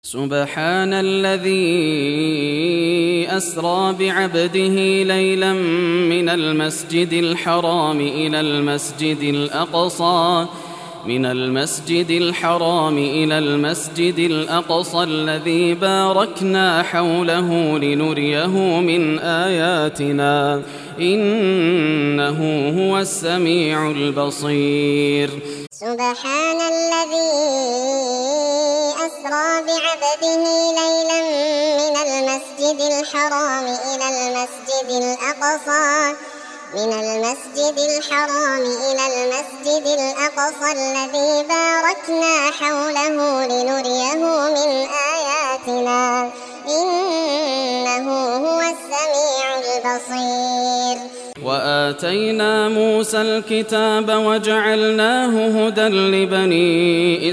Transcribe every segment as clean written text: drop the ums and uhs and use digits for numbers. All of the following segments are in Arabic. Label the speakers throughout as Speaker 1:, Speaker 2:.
Speaker 1: سبحان الذي أسرى بعبده ليلا من المسجد الحرام إلى المسجد الأقصى الذي باركنا حوله لنريه من آياتنا إنه هو السميع البصير.
Speaker 2: سبحان الذي أسرى بعبده ليلا من المسجد الحرام إلى المسجد الأقصى الذي باركنا حوله لنريه من آياتنا إنه هو السميع البصير.
Speaker 1: وآتينا موسى الكتاب وجعلناه هدى لبني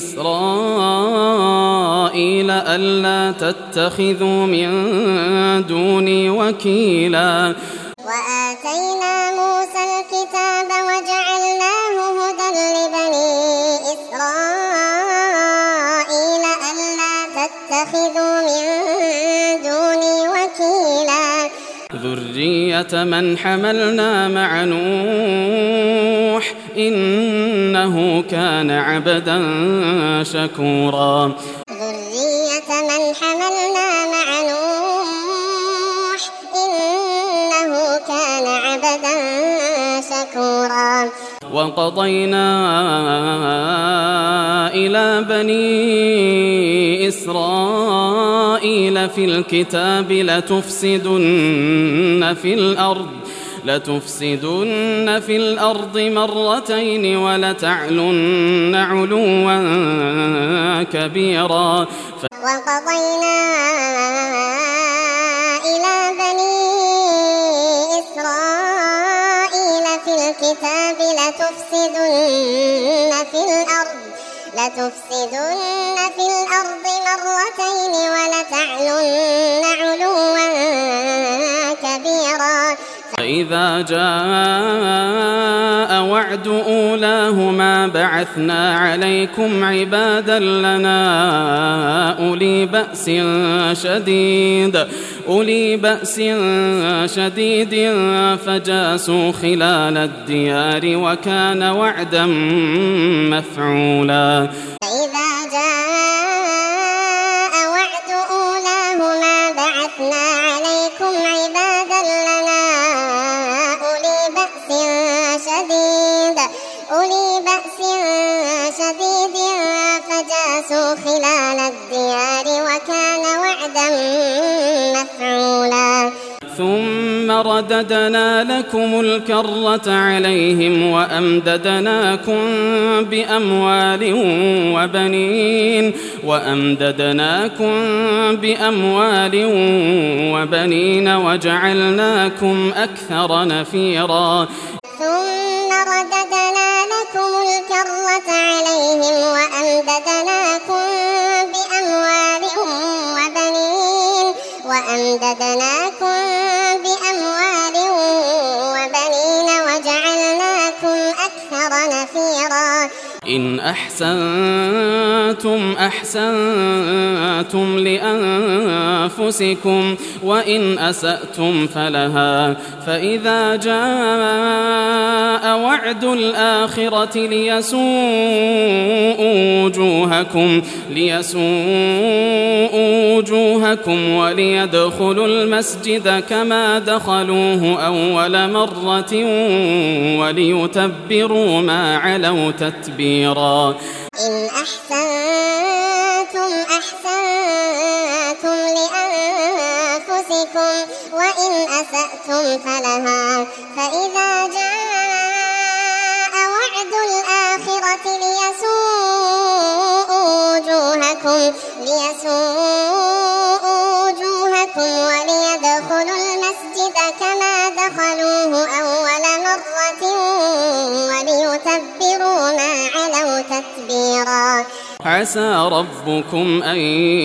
Speaker 1: إسرائيل ألا تتخذوا من دوني وكيلا.
Speaker 2: وآتينا موسى الكتاب وجعلناه هدى لبني إسرائيل ألا تتخذوا من دوني وكيلا.
Speaker 1: ذرية من حملنا مع نوح إنه كان عبدا شكورا.
Speaker 2: ذرية من حملنا مع نوح إنه كان عبدا شكورا.
Speaker 1: وقضينا إلى بني إسرائيل في الكتاب لتفسدن في الأرض مرتين ولتعلن علوا كبيرا.
Speaker 2: وقضينا إلى بني إسرائيل في الكتاب لتفسدن في الأرض مرتين ولتعلن علوا كبيرا.
Speaker 1: فإذا جاء وعد أولاهما بعثنا عليكم عبادا لنا أولي بأس شديد فجاسوا خلال الديار وكان وعدا مفعولا.
Speaker 2: فإذا جاء وعد أولاهما بعثنا عليكم عبادا لنا أولي بأس شديد فجاسوا خلال الديار وكان وعدا مفعولا.
Speaker 1: ثم رددنا لكم الكرة عليهم وأمددناكم بأموال وبنين وجعلناكم أكثر نفيرا.
Speaker 2: ثم رددنا لكم الكرة عليهم وأمددناكم بأموال وبنين وجعلناكم أكثر نفيرا.
Speaker 1: إن أحسنتم لأنفسكم وإن أسأتم فلها. فإذا جاء وعد الآخرة ليسوءوا وجوهكم وليدخلوا المسجد كما دخلوه أول مرة وليتبروا ما علوا تتبيرا.
Speaker 2: إن أحسنتم لأنفسكم وإن أسأتم فلها. فإذا جاء وعد الآخرة ليسوءوا وجوهكم وليدخلوا المسجد كما دخلوه أول مرة وليتبروا ما علوا تتبيرا.
Speaker 1: عسى ربكم أن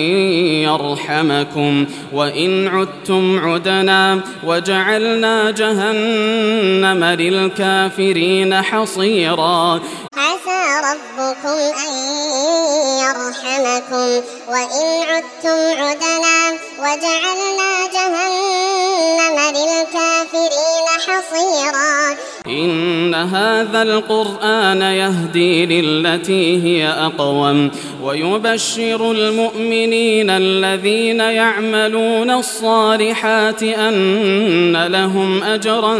Speaker 1: يرحمكم وإن عدتم عدنا وجعلنا جهنم للكافرين حصيرا.
Speaker 2: عسى ربكم أن أرحمكم وإن عدتم عدنا وجعلنا جهنم للكافرين حصيرا
Speaker 1: إن هذا القرآن يهدي للتي هي أقوم ويبشر المؤمنين الذين يعملون الصالحات أن لهم أجرا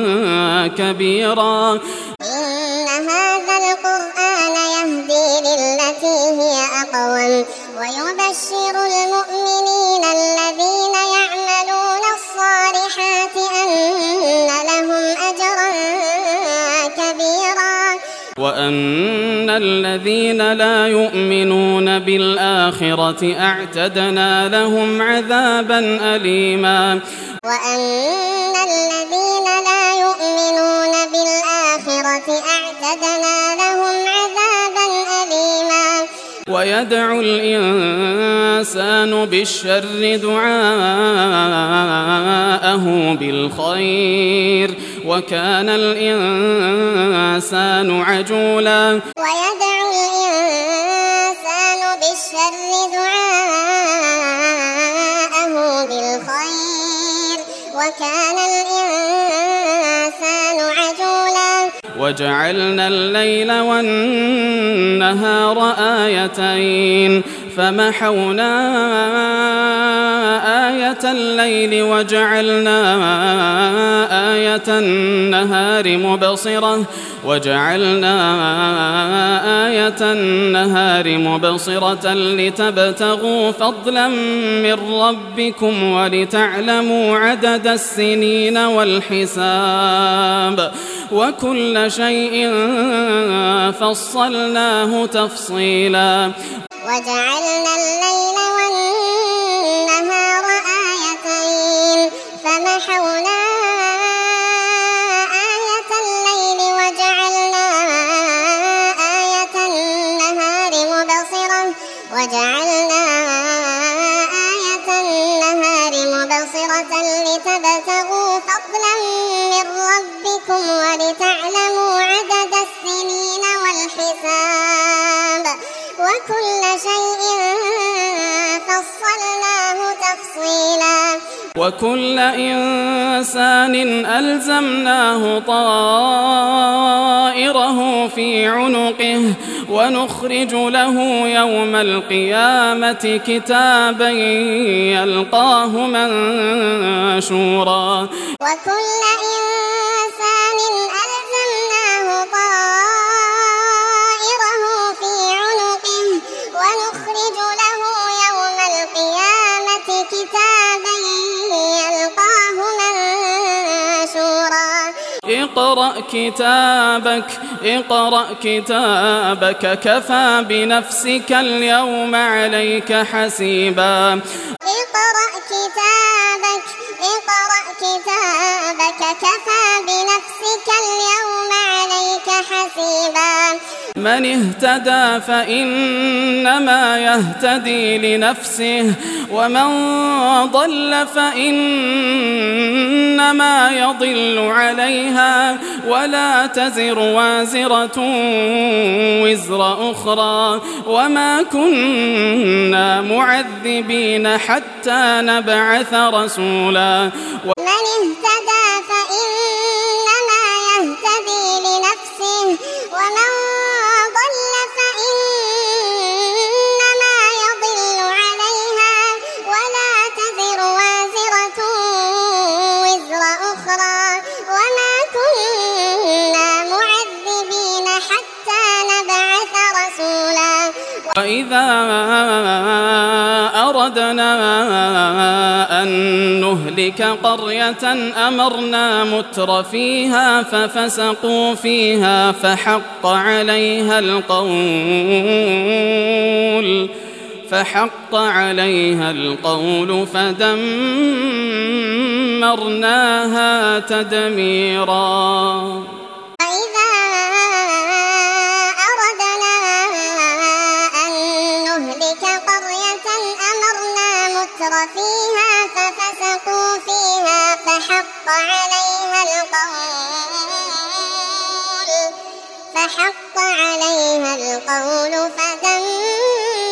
Speaker 1: كبيرا.
Speaker 2: إن هذا القرآن يهدي للتي هي أقوم ويبشر المؤمنين الذين يعملون الصالحات أن لهم أجرا كبيرا
Speaker 1: وأن الذين لا يؤمنون بالآخرة أعتدنا لهم عذابا أليما.
Speaker 2: وأن الذين لا يؤمنون بالآخرة أعتدنا لهم عذابا أليما.
Speaker 1: ويدعو الإنسان بالشر دعاءه بالخير وكان الإنسان عجولا.
Speaker 2: ويدعو الإنسان بالشر دعاءه بالخير وكان الإنسان عجولا.
Speaker 1: وجعلنا الليل والنهار آيتين فمحونا آية الليل وجعلنا آية النهار مبصرة لتبتغوا فضلا من ربكم ولتعلموا عدد السنين والحساب وكل شيء فصلناه تفصيلا.
Speaker 2: وجعلنا الليل والنهار آيتين فمحونا آية الليل وجعلنا آية النهار مبصرة لتبتغوا فضلا من ربكم ولتعلموا عدد السنين والحساب وكل شيء فصلناه تفصيلا.
Speaker 1: وكل إنسان ألزمناه طائره في عنقه ونخرج له يوم القيامة كتابا يلقاه منشورا.
Speaker 2: وكل إنسان ألزمناه طائره في عنقه ونخرج له يوم القيامة كتابا يلقاه منشورا.
Speaker 1: اقرأ كتابك كفى بنفسك اليوم عليك حسيبا.
Speaker 2: اقرأ كتابك كفى بنفسك اليوم عليك حسيبا.
Speaker 1: من اهتدى فإنما يهتدي لنفسه ومن ضل فإنما يضل عليها ولا تزر وازرة وزر أخرى وما كنا معذبين حتى نبعث رسولا.
Speaker 2: من اهتدى فإنما يهتدي لنفسه ومن ضل فإنما يضل عليها ولا تزر وازرة وزر أخرى وما كنا معذبين حتى نبعث رسولا.
Speaker 1: وإذا أردنا أن نهلك قرية أمرنا متر فيها ففسقوا فيها فحق عليها القول فدمرناها تدميرا.
Speaker 2: وإذا أردنا أن نهلك قرية أمرنا متر فيها ففسقوا فيها فحق عليها القول فدمرناها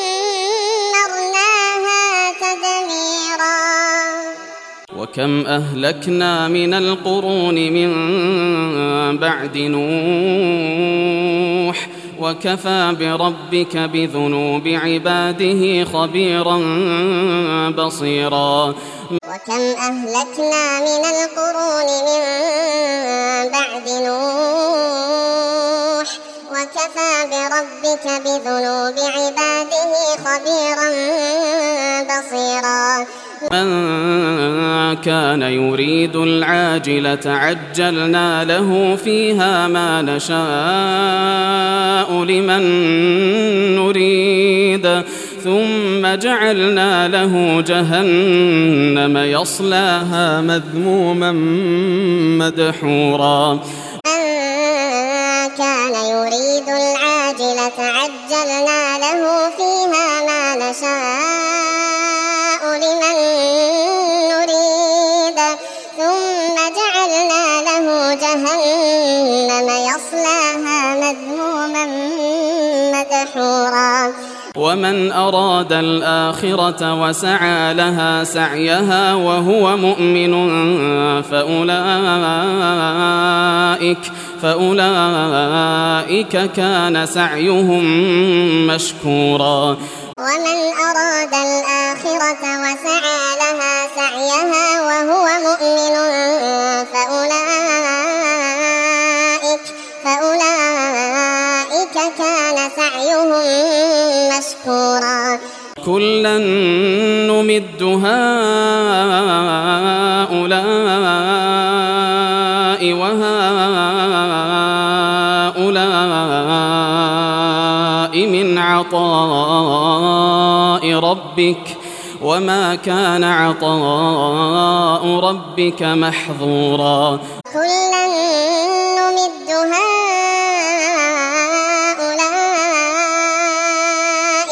Speaker 1: وكم أهلكنا من القرون من بعد نوح وكفى بربك بذنوب عباده خبيرا بصيرا.
Speaker 2: وكم أهلكنا من القرون من بعد نوح وكفى بربك بذنوب عباده خبيرا بصيرا.
Speaker 1: من كان يريد العاجلة عجلنا له فيها ما نشاء لمن نريد ثم جعلنا له جهنم يصلاها مذموما مدحورا.
Speaker 2: من كان يريد العاجلة عجلنا له فيها ما نشاء لمن نريد ثم جعلنا له جهنم يصلاها مذموما مدحورا.
Speaker 1: ومن أراد الآخرة وسعى لها سعيها وهو مؤمن فأولئك كان سعيهم مشكورا.
Speaker 2: ومن أراد الآخرة وسعى لها سعيها وهو مؤمن فأولئك كان سعيهم مشكورا.
Speaker 1: كلا نمد هؤلاء وهؤلاء من عطاء ربك وما كان عطاء ربك محظورا.
Speaker 2: كلا نمد هؤلاء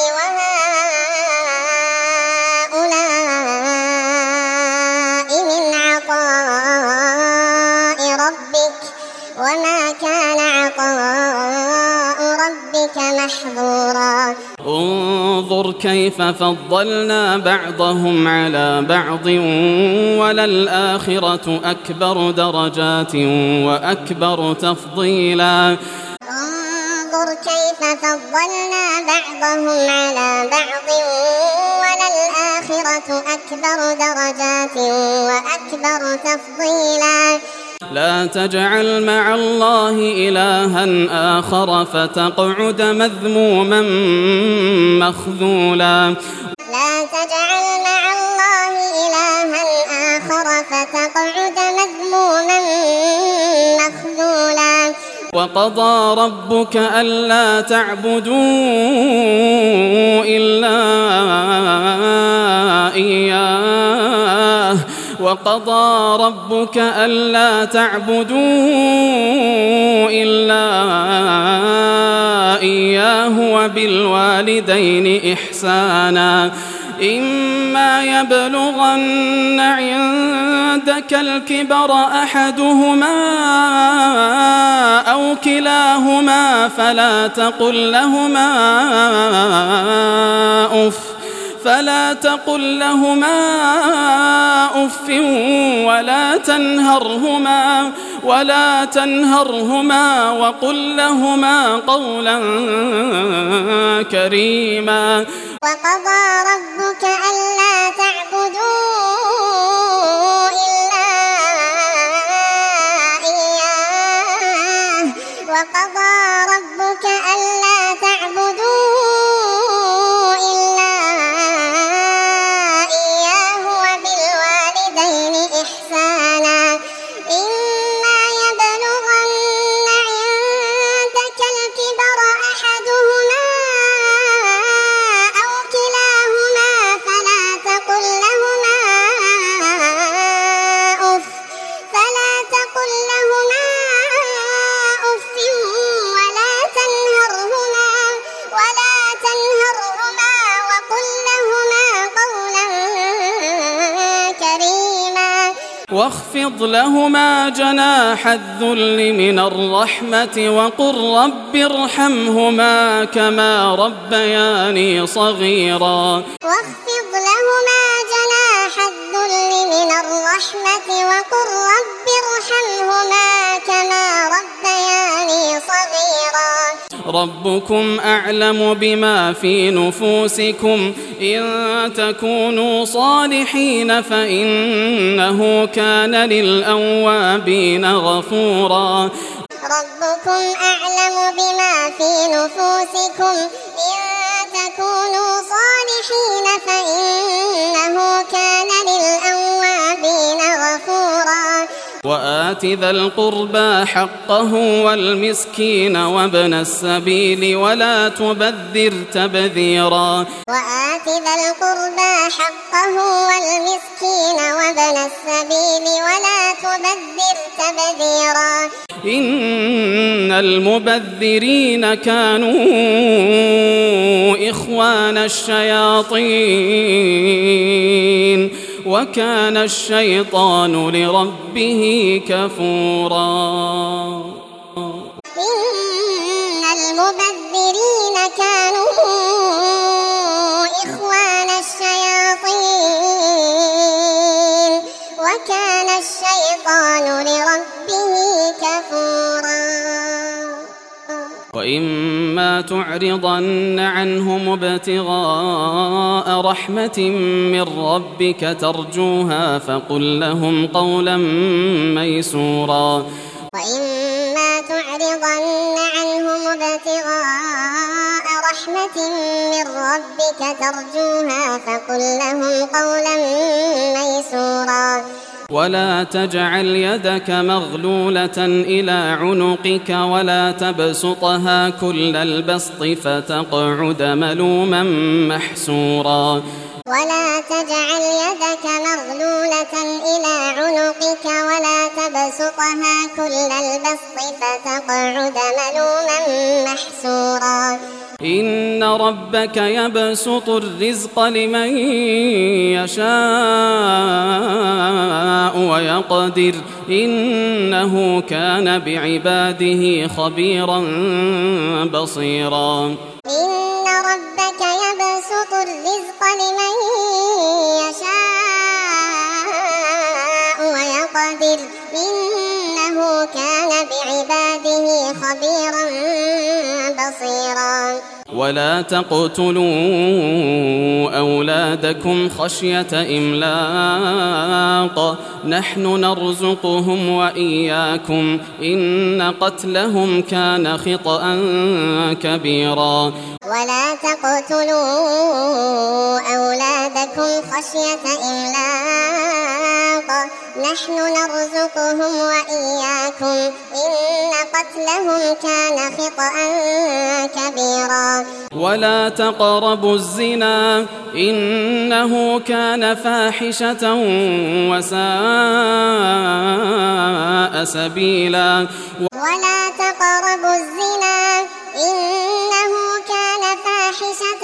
Speaker 2: وهؤلاء من عطاء ربك وما كان عطاء ربك محظورا.
Speaker 1: انظر كيف فضلنا بعضهم على بعض وللآخرة أكبر درجات وأكبر تفضيلا.
Speaker 2: انظر كيف فضلنا بعضهم على بعض وللآخرة أكبر درجات وأكبر تفضيلا.
Speaker 1: لا تجعل مع الله إلها آخر فتقعد مذموما مخذولا.
Speaker 2: لا تجعل مع الله إلها آخر فتقعد مذموما مخذولا.
Speaker 1: وقضى ربك ألا تعبدوا إلا إياه وقضى ربك ألا تعبدوا إلا إياه وبالوالدين إحسانا. إما يبلغن عندك الكبر أحدهما أو كلاهما فلا تقل لهما أف ولا تنهرهما وقل لهما قولا كريما.
Speaker 2: وقضى ربك ألا تعبدوا إلا إياه وقضى ربك ألا تعبدوا إلا إياه وبالوالدين إحسانا. إما يبلغن عندك الكبر أحدهما أو كلاهما فلا تقل لهما أف ولا تنهرهما وقل لهما قولا كريما.
Speaker 1: واخفض لهما جناح الذل من الرحمة وقل رب ارحمهما كما ربياني صغيرا.
Speaker 2: واخفض لهما جناح الذل من الرحمة
Speaker 1: ربكم أعلم بما في نفوسكم إن تكونوا صالحين فإنه كان للأوابين غفورا
Speaker 2: ربكم أعلم بما في نفوسكم إن تكونوا صالحين فإنه كان للأوابين غفورا
Speaker 1: وآت ذا القربى حقه والمسكين وابن السبيل ولا تبذر تبذيرا
Speaker 2: وآت ذا القربى حقه والمسكين وابن السبيل ولا تبذر تبذيرا
Speaker 1: إن المبذرين كانوا إخوان الشياطين وكان الشيطان لربه كفورا
Speaker 2: إن المبذرين كانوا إخوان الشياطين وكان الشيطان لربه كفورا
Speaker 1: وإما تعرضن عنهم ابتغاء رحمة من ربك ترجوها فقل لهم قولا ميسورا
Speaker 2: وإما تعرضن عنهم ابتغاء رحمة من ربك ترجوها فقل لهم قولا ميسورا
Speaker 1: ولا تجعل يدك مغلولة إلى عنقك ولا تبسطها كل البسط فتقعد ملوما محسورا
Speaker 2: ولا تجعل يدك مغلولة إلى عنقك ولا تبسطها كل البسط فتقعد ملوما محسورا
Speaker 1: إن ربك يبسط الرزق لمن يشاء ويقدر إنه كان بعباده خبيرا بصيرا
Speaker 2: إن ربك يبسط الرزق لمن يشاء ويقدر إنه كان بعباده خبيرا بصيرا
Speaker 1: ولا تقتلوا أولادكم خشية إملاق نحن نرزقهم وإياكم إن قتلهم كان خطأ كبيرا
Speaker 2: ولا تقتلوا أولادكم خشية إملاق نحن نرزقهم وإياكم إن قتلهم كان خطأ كبيرا
Speaker 1: ولا تقربوا الزنا إنه كان فاحشة وساء سبيلا
Speaker 2: ولا تقربوا الزنا إنه كان فاحشة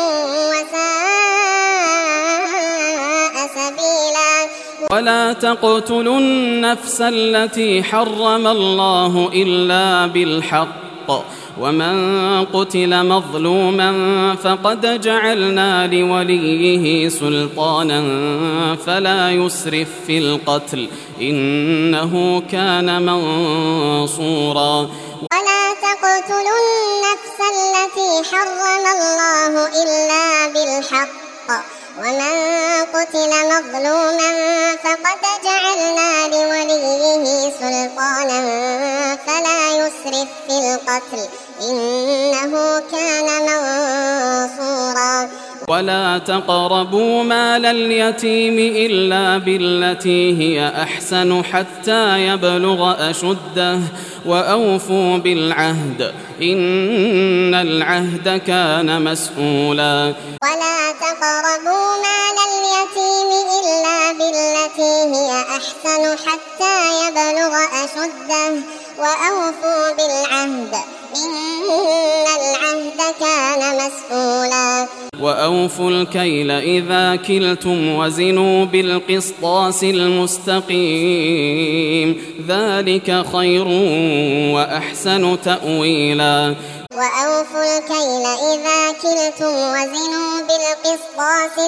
Speaker 2: وساء سبيلا
Speaker 1: ولا تقتلوا النفس التي حرم الله إلا بالحق ومن قتل مظلوما فقد جعلنا لوليه سلطانا فلا يسرف في القتل إنه كان منصورا
Speaker 2: ولا تقتلوا النفس التي حرم الله إلا بالحق ومن قتل مظلوما فقد جعلنا لوليه سلطانا فلا يسرف في القتل إنه كان منصورا
Speaker 1: ولا تقربوا مال اليتيم إلا بالتي هي أحسن حتى يبلغ أشده وأوفوا بالعهد إن العهد كان مسؤولا
Speaker 2: ولا تقربوا مال اليتيم إلا بالتي هي أحسن حتى يبلغ أشده وأوفوا بالعهد إن العهد كان مسؤولا
Speaker 1: وأوفوا الكيل إذا كلتم وزنوا بالقسطاس المستقيم ذلك خير وأحسن تأويلا
Speaker 2: وأوفوا الكيل إذا كلتم وزنوا بالقسطاس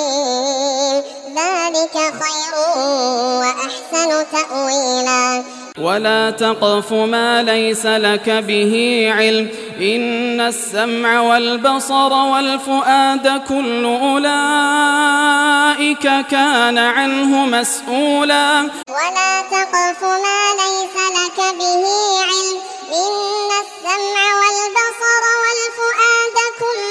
Speaker 2: المستقيم ذلك خير وأحسن تأويلا
Speaker 1: ولا تقف ما ليس لك به علم إن السمع والبصر والفؤاد كل أولئك كان عنه مسؤولا
Speaker 2: ولا تقف ما ليس لك به علم إن السمع والبصر والفؤاد كل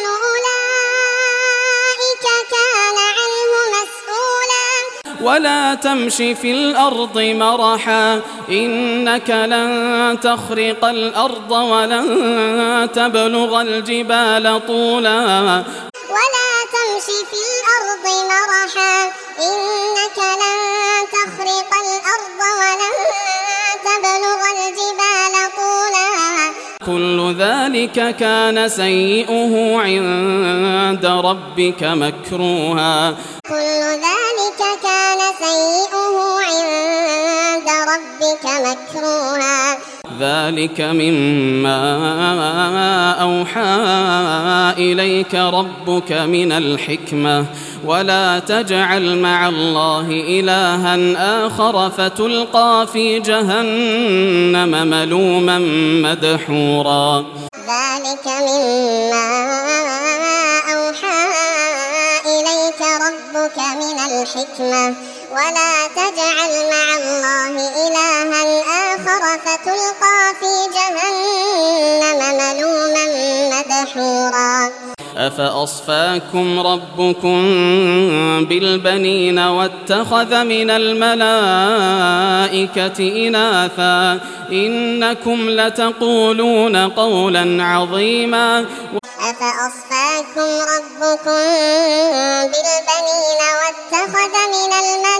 Speaker 2: أولئك كان عنه مسؤولا
Speaker 1: ولا تمش في الأرض مرحا إنك لن تخرق الأرض ولن تبلغ الجبال طولا
Speaker 2: ولا تمش في الأرض مرحا إنك لن تخرق الأرض ولن تبلغ الجبال طولا
Speaker 1: كل ذلك كان سيئه عند ربك مكروها
Speaker 2: كل ذلك كان سيئه عند ربك مكروها
Speaker 1: ذلك مما أوحى إليك ربك من الحكمة ولا تجعل مع الله إلها آخر فتلقى في جهنم ملوما مدحورا
Speaker 2: ذلك مما أوحى إليك ربك من الحكمة ولا تجعل مع الله إلها آخر فتلقى في جهنم ملوما مدحورا
Speaker 1: أفأصفاكم ربكم بالبنين واتخذ من الملائكة إناثا إنكم لتقولون قولا عظيما
Speaker 2: أفأصفاكم ربكم بالبنين واتخذ من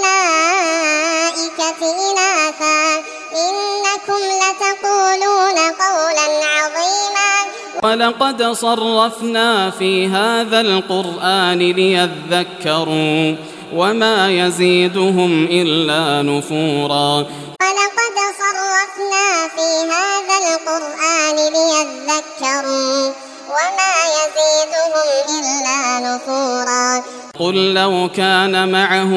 Speaker 2: الملائكة إناثا إنكم لتقولون قولا عظيما
Speaker 1: ولقد صرفنا في هذا القرآن ليذكروا وما يزيدهم إلا نفورا
Speaker 2: ولقد صرفنا في هذا القرآن ليذكروا وما يزيدهم إلا نفورا
Speaker 1: قل لو كان معه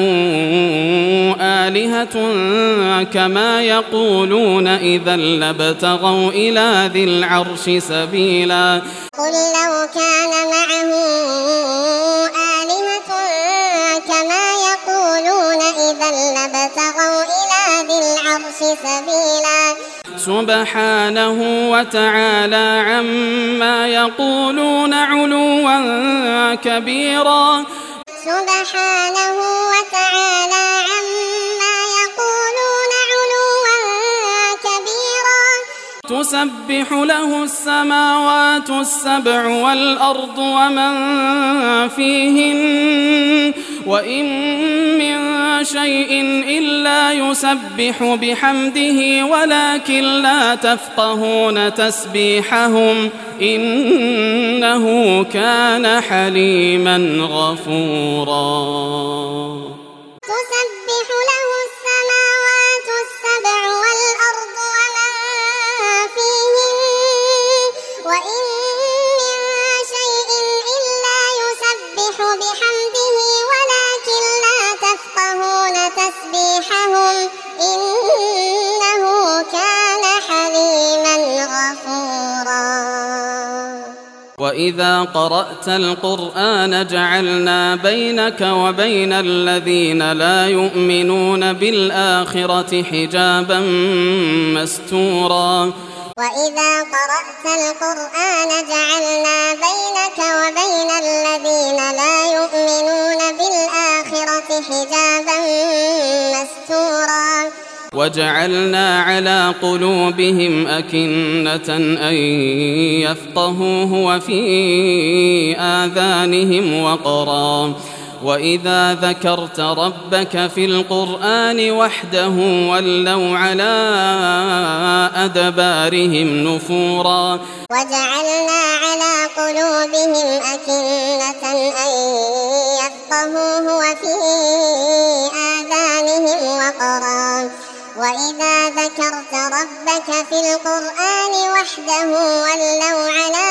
Speaker 1: آلهة كما يقولون إذا لابتغوا إلى ذي العرش سبيلا
Speaker 2: قل لو كان معه آلهة كما يقولون إذا لابتغوا إلى ذي العرش سبيلا
Speaker 1: سبحانه وتعالى عما يقولون علوا كبيرا
Speaker 2: سبحانه وتعالى عما يقولون علوا كبيرا
Speaker 1: تسبح له السماوات السبع والأرض ومن فيهن وإن من شيء إلا يسبح بحمده ولكن لا تفقهون تسبيحهم إنه كان حليما غفورا
Speaker 2: تسبح له السماوات السبع والأرض ومن فيهن وإن من شيء إلا يسبح بحمده ولكن لا تفقهون تسبيحهم إنه كان حليما غفورا
Speaker 1: وإذا قرأت القرآن جعلنا بينك وبين الذين لا يؤمنون بالآخرة حجابا مستورا
Speaker 2: وإذا قرأت القرآن جعلنا بينك وبين الذين لا يؤمنون بالآخرة حجابا مستورا
Speaker 1: وجعلنا على قلوبهم أكنة أن يفقهوه وفي آذانهم وقرا وإذا ذكرت ربك في القرآن وحده ولوا على أدبارهم نفورا
Speaker 2: وجعلنا على قلوبهم أكنة أن يفقهوه وفي آذانهم وقرا وإذا ذكرت ربك في القرآن وحده ولوا على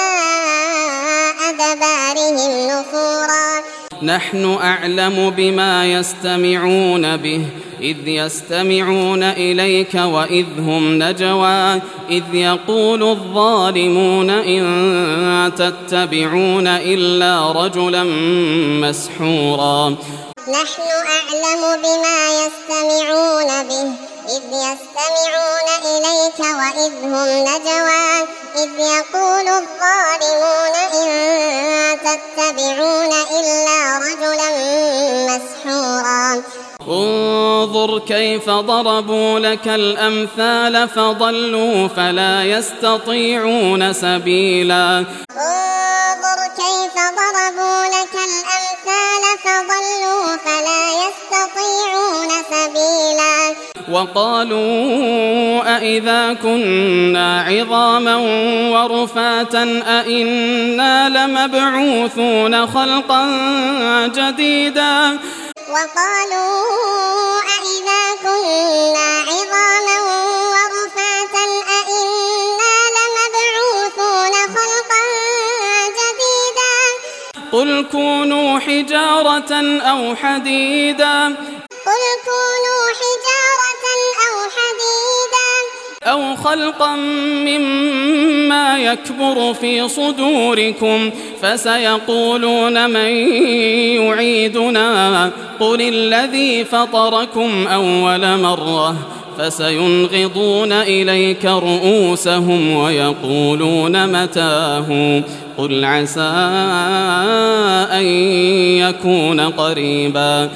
Speaker 2: أدبارهم نفورا
Speaker 1: نحن أعلم بما يستمعون به إذ يستمعون إليك وإذ هم نجوى إذ يقول الظالمون إن تتبعون إلا رجلا مسحورا
Speaker 2: نحن أعلم بما يستمعون به إذ يستمعون إليك وإذ هم نجوى إذ يقول الظالمون إن تتبعون إلا رجلا مسحورا
Speaker 1: انظر كيف ضربوا لك الأمثال فضلوا فلا يستطيعون سبيلا
Speaker 2: انظر كيف ضربوا لك الأمثال فضلوا فلا يستطيعون سبيلا
Speaker 1: وقالوا أإذا كنا عظاما ورفاتا أإنا لمبعوثون خلقا جديدا
Speaker 2: وقالوا أإذا كنا عظاما ورفاتا أإنا لمبعوثون خلقا جديدا
Speaker 1: قل كونوا حجارة أو حديدا
Speaker 2: قل كونوا حجارة أو حديدا
Speaker 1: أو خلقا مما يكبر في صدوركم فسيقولون من يعيدنا قل الذي فطركم أول مرة فسينغضون إليك رؤوسهم ويقولون متاه قل عسى أن يكون قريبا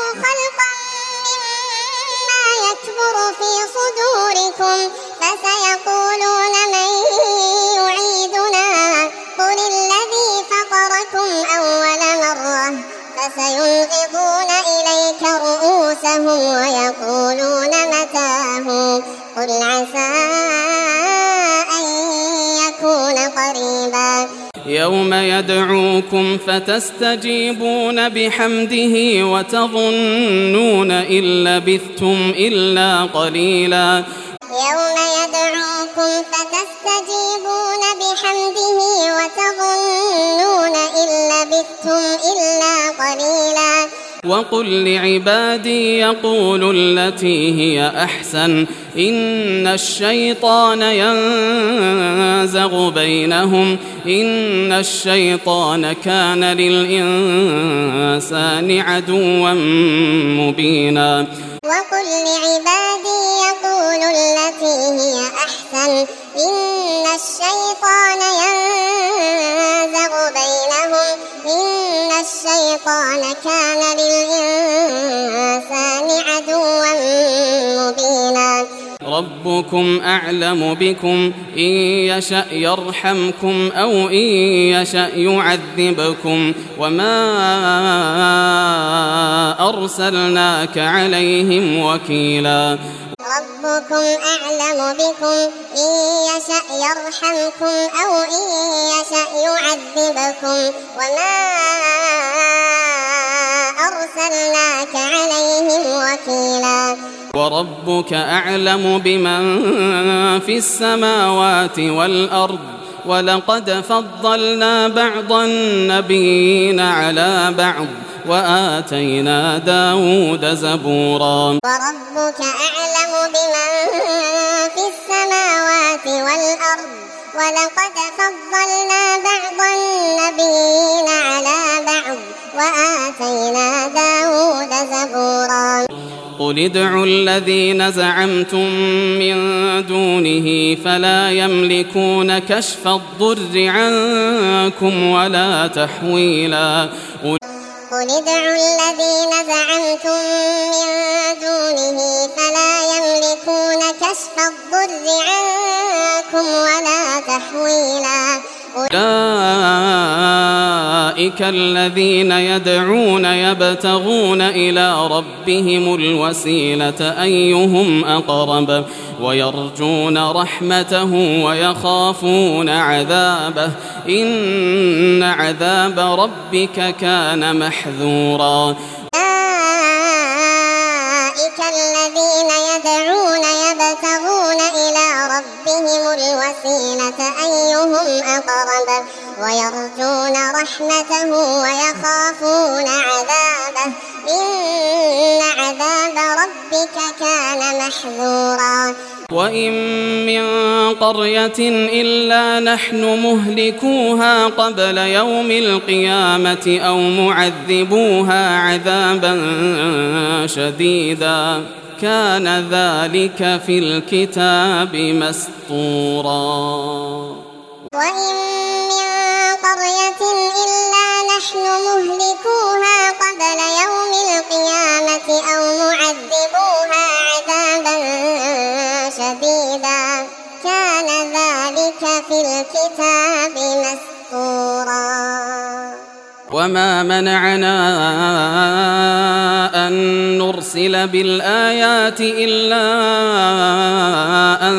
Speaker 2: فسيقولون من يعيدنا قل الذي فطركم أول مرة فسينغضون إليك رؤوسهم ويقولون متاه قل عسى أن يكون قريبا
Speaker 1: يوم يدعوكم فتستجيبون بحمده وتظنون إن لبثتم إلا قليلا
Speaker 2: يوم يدعوكم فتستجيبون بحمده وتظنون إن لبثتم إلا قليلا
Speaker 1: وقل لعبادي يقولوا التي هي أحسن إن الشيطان ينزغ بينهم إن الشيطان كان للإنسان عدوا مبينا
Speaker 2: وقل لعبادي يقولوا التي هي أحسن إن الشيطان ينزغ بينهم إن الشيطان كان للإنسان عدوا مبينا
Speaker 1: ربكم أعلم بكم إن يشأ يرحمكم أو إن يشأ يعذبكم وما أرسلناك عليهم وكيلا
Speaker 2: ربكم أعلم بكم إن يشأ يرحمكم أو إن يشأ يعذبكم وما أرسلناك عليهم وكيلا
Speaker 1: وربك أعلم بمن في السماوات والأرض ولقد فضلنا بعض النبيين على بعض وآتينا داود زبورا
Speaker 2: وربك أعلم بمن في السماوات والأرض ولقد فضلنا بعض النبيين على بعض وآتينا داود زبورا
Speaker 1: قل ادعوا الذين زعمتم من دونه فلا يملكون كشف الضر عنكم ولا تحويلا
Speaker 2: قل ادعوا الذين زعمتم من دونه فلا يملكون كشف الضر عنكم ولا تحويلا
Speaker 1: أولئك الذين يدعون يبتغون إلى ربهم الوسيلة أيهم أقرب ويرجون رحمته ويخافون عذابه إن عذاب ربك كان محذورا
Speaker 2: أولئك الذين يدعون يبتغون إلى ربهم الوسيلة أيهم أقرب ويرجون رحمته ويخافون عذابه إن عذاب ربك ربك كان محذورا
Speaker 1: وإن من قرية إلا نحن مهلكوها قبل يوم القيامة أو معذبوها عذابا شديدا كان ذلك في الكتاب مسطورا
Speaker 2: وإن من قرية إلا نحن مهلكوها قبل يوم القيامة أو معذبوها عذابا شديدا كان ذلك في الكتاب مسطورا
Speaker 1: وما منعنا أن نرسل بالآيات إلا أن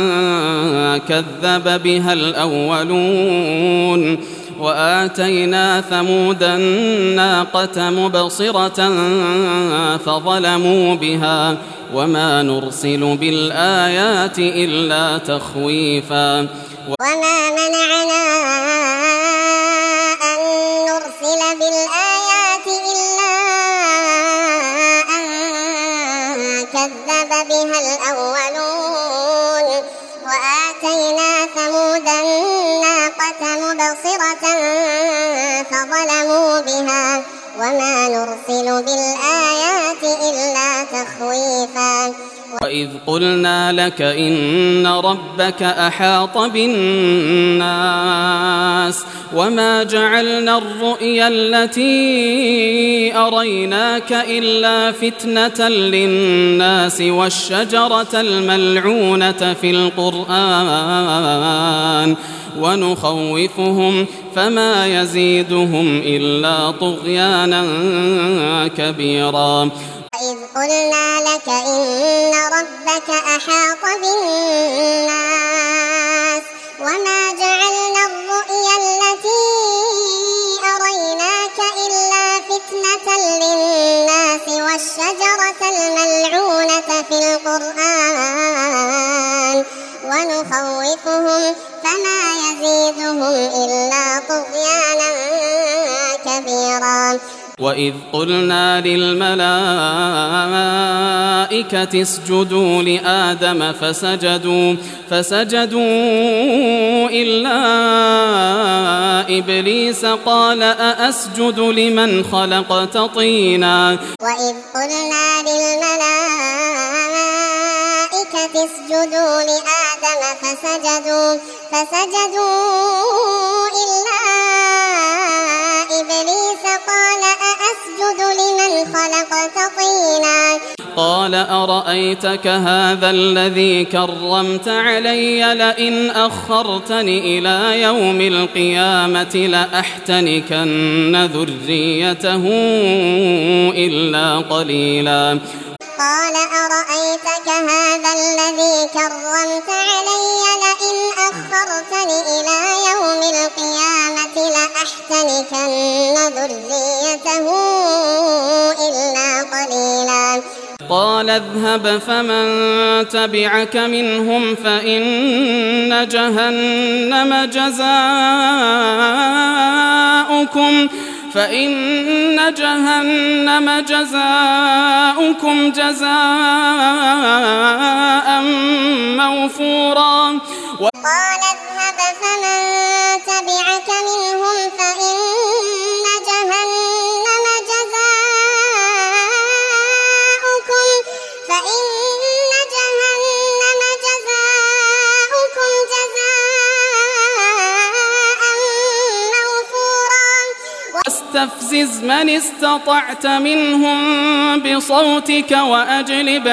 Speaker 1: كذب بها الأولون وآتينا ثمود الناقة مبصرة فظلموا بها وما نرسل بالآيات إلا تخويفا
Speaker 2: وما منعنا أن نرسل بالآيات إلا أن كذب بها الأولون وآتينا ثمود الناقة مبصرة فظلموا بها وما نرسل بالآيات إلا تخويفا
Speaker 1: وإذ قلنا لك إن ربك أحاط بالناس وما جعلنا الرؤيا التي أريناك إلا فتنة للناس والشجرة الملعونة في القرآن ونخوفهم فما يزيدهم إلا طغيانا كبيرا
Speaker 2: وإذ قلنا لك إن ربك أحاط بالناس وما جعلنا الرؤيا التي أريناك إلا فتنة للناس والشجرة الملعونة في القرآن ونخوفهم فما يزيدهم إلا طغيانا كبيرا
Speaker 1: وإذ قلنا للملائكة اسجدوا لآدم فسجدوا إلا إبليس قال أأسجد لمن خلقت طينا
Speaker 2: وإذ قلنا للملائكة اسجدوا لآدم فسجدوا إلا إبليس قال أأسجد لمن خلقت طينا
Speaker 1: قال أرأيتك هذا الذي كرمت علي لئن أخرتني إلى يوم القيامة لأحتنكن ذريته إلا قليلا
Speaker 2: قال أرأيتك هذا الذي كرمت علي لئن أخرتني إلى يوم القيامة لأحتنكن ذريته إلا قليلا
Speaker 1: قال اذهب فمن تبعك منهم فإن جهنم جزاؤكم جزاء موفورا
Speaker 2: قال اذهب فمن تبعك منهم فإن جهنم جزاؤكم جزاء موفورا
Speaker 1: واستفزز من استطعت منهم بصوتك وأجلب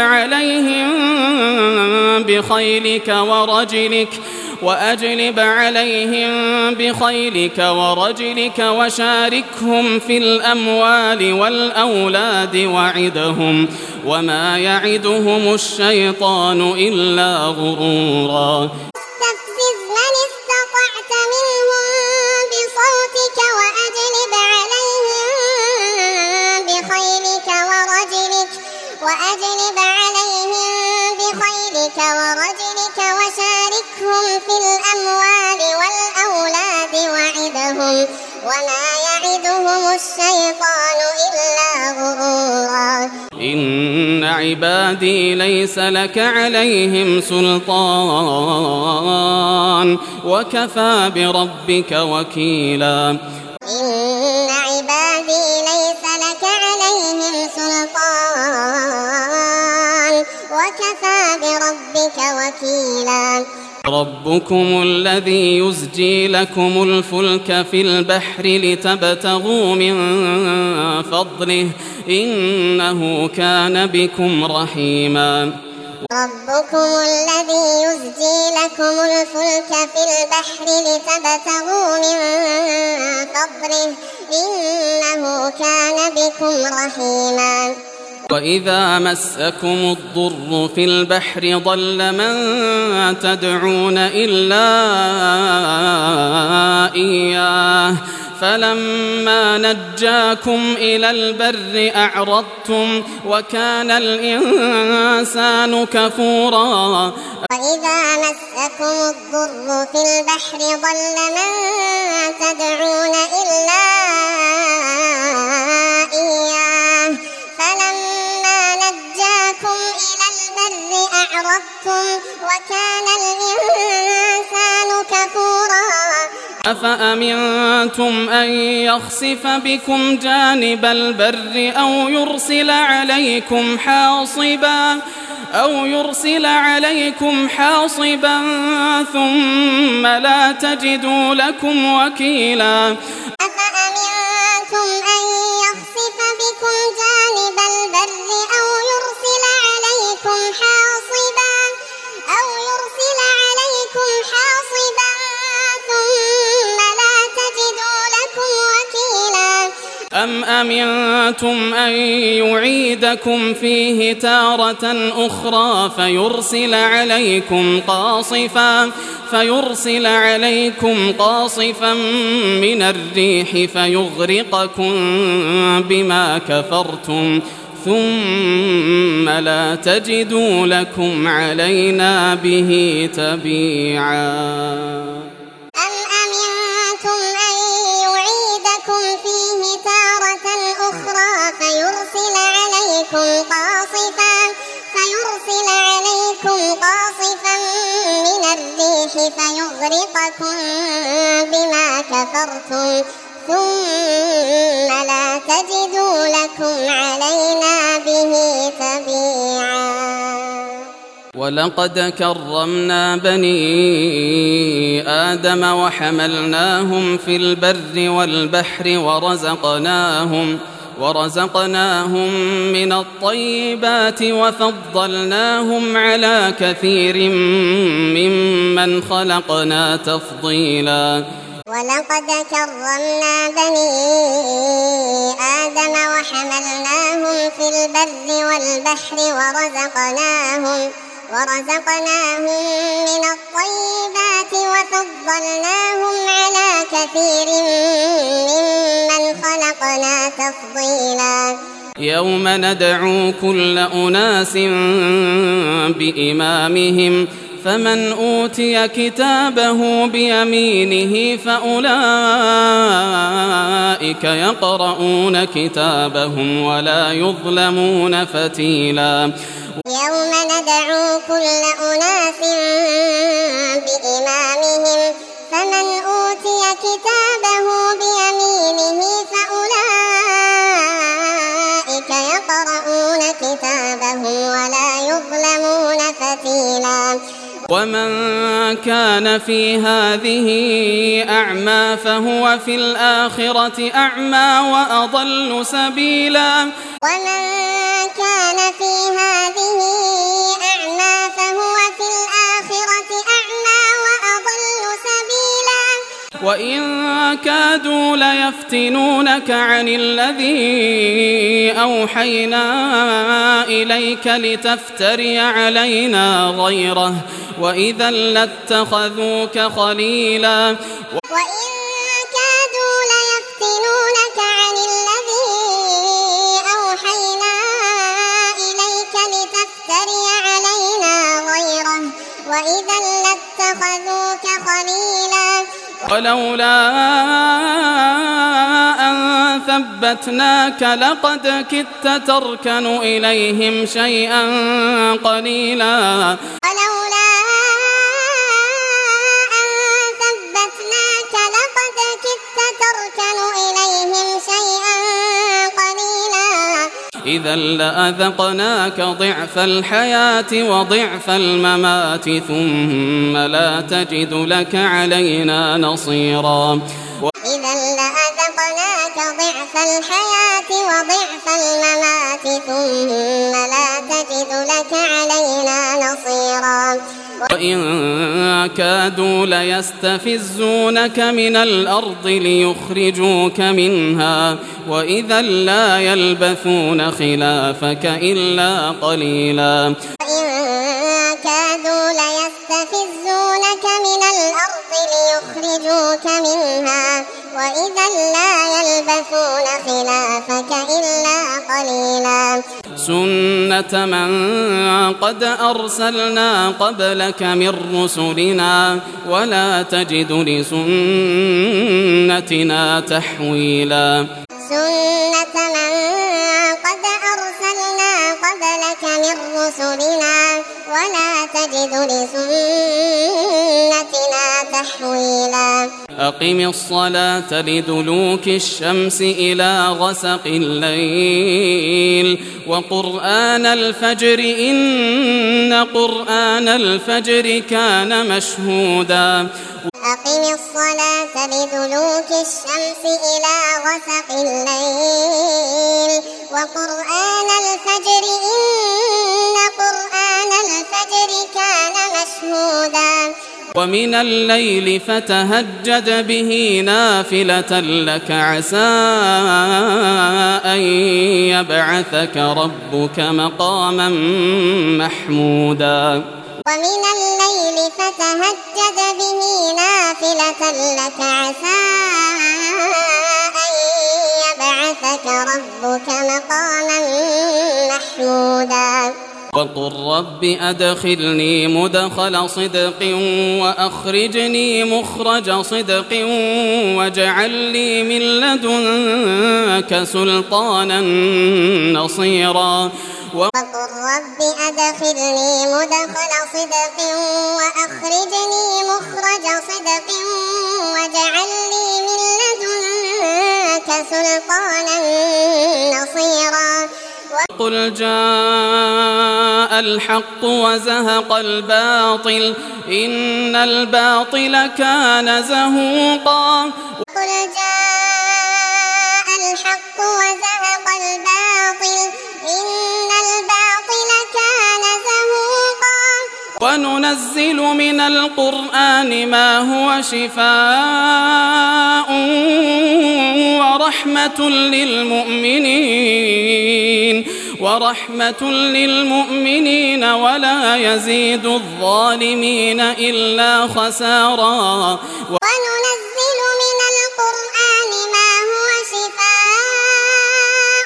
Speaker 1: عليهم بخيلك ورجلك وشاركهم في الأموال والأولاد وعدهم وما يعدهم الشيطان إلا غرورا
Speaker 2: واستفزز من استطعت منهم بصوتك وأجلب عليهم بخيلك ورجلك وشاركهم في الأموال والأولاد وعدهم وما يعدهم الشيطان إلا غرورا
Speaker 1: إن عبادي ليس لك عليهم سلطان وكفى بربك وكيلا
Speaker 2: إن عبادي ليس لك عليهم سلطان وكفى بربك وكيلا
Speaker 1: ربكم الذي يزجي لكم الفلك في البحر لتبتغوا من فضله إنه كان بكم رحيما
Speaker 2: ربكم الذي يزجي لكم الفلك في البحر لتبتغوا من فضله إنه كان بكم رحيما
Speaker 1: وإذا مسكم الضر في البحر ضل من تدعون إلا إياه فلما نجاكم إلى البر أعرضتم وكان الإنسان كفورا
Speaker 2: وإذا مسكم الضر في البحر ضل من تدعون إلا إياه فلما نجاكم إلى البر أعرضتم وكان الإنسان كفورا
Speaker 1: أفأمنتم أن يخسف بكم جانب البر أو يرسل عليكم حاصبا ثم لا تجدوا لكم وكيلا
Speaker 2: أفأمنتم أن يخسف بكم جانب البر أو يرسل عليكم حاصبا ثم لا تجدوا لكم وكيلا
Speaker 1: أم أمنتم أن يعيدكم فيه تارة أخرى فيرسل عليكم قاصفا من الريح فيغرقكم بما كفرتم ثم لا تجدوا لكم علينا به تبيعا
Speaker 2: أم أمنتم أن يعيدكم فيه تارة أخرى فيرسل عليكم قاصفا من الريح فيغرقكم بما كفرتم ثم لا تجدوا لكم علينا به تبيعا
Speaker 1: ولقد كرمنا بني آدم وحملناهم في البر والبحر ورزقناهم من الطيبات وفضلناهم على كثير ممن خلقنا تفضيلا
Speaker 2: ولقد كرمنا بني آدم وحملناهم في البر والبحر ورزقناهم من الطيبات وفضلناهم على كثير ممن خلقنا تفضيلا
Speaker 1: يوم ندعو كل أناس بإمامهم فمن أوتي كتابه بيمينه فأولئك يقرؤون كتابهم ولا يظلمون فتيلا
Speaker 2: يوم ندعو كل أناس بإمامهم فمن أوتي كتابه بيمينه فأولئك يقرؤون كتابهم ولا يظلمون فتيلا
Speaker 1: ومن كان في هذه أعمى فهو في الآخرة أعمى وأضل سبيلا
Speaker 2: ومن كان في هذه أعمى فهو في الآخرة أعمى وأضل سبيلا
Speaker 1: وإن كادوا ليفتنونك عن الذي أوحينا إليك لتفتري علينا غيره وإذا لاتخذوك خليلا
Speaker 2: وإن كادوا ليفتنونك عن الذي أوحينا إليك لتفتري علينا غيره وإذا لاتخذوك خليلا
Speaker 1: ولولا أن ثبتناك لقد كدت تركن إليهم شيئا قليلا
Speaker 2: ولولا أن ثبتناك لقد كدت تركن إليهم شيئا قليلا
Speaker 1: إذا لأذقناك ضعف الحياة وضعف الممات ثم لا تجد لك علينا نصيرا
Speaker 2: إذا لأذقناك ضعف الحياة وضعف الممات ثم لا تجد لك علينا نصيرا
Speaker 1: وإن كادوا ليستفزونك من الأرض ليخرجوك منها وإذا لا يلبثون خلافك إلا قليلا
Speaker 2: وإن كادوا ليستفزونك من الأرض ليخرجوك منها وإذا لا يلبثون خلافك إلا قليلا
Speaker 1: سنة من قد أرسلنا قبلك من رسلنا ولا تجد لسنتنا تحويلا
Speaker 2: سنة من قد أرسلنا قبلك من رسلنا ولا تجد لسنتنا تحويلا
Speaker 1: أقم الصلاة لدلوك الشمس إلى غسق الليل وقرآن الفجر إن قرآن الفجر كان مشهودا
Speaker 2: أقم الصلاة لدلوك الشمس إلى غسق الليل وقرآن الفجر إن قرآن الفجر كان مشهودا
Speaker 1: ومن الليل فتهجد به نافلة لك عسى أن يبعثك ربك مقاما محمودا
Speaker 2: ومن الليل فتهجد به نافلة لك عسى أن يبعثك ربك مقاما محمودا
Speaker 1: وقل رب أدخلني مدخل صدق وأخرجني مخرج صدق واجعل لي من لدنك سلطانا نصيرا
Speaker 2: وقل رب أدخلني مدخل صدق وأخرجني مخرج صدق واجعل لي من لدنك سلطانا نصيرا
Speaker 1: قل جاء الحق وزهق الباطل إن الباطل كان زهوقا
Speaker 2: قل جاء الحق وزهق الباطل إن الباطل كان زهوقا
Speaker 1: وننزل من القرآن ما هو شفاء ورحمة للمؤمنين ولا يزيد الظالمين إلا خسارا
Speaker 2: وننزل من القرآن ما هو شفاء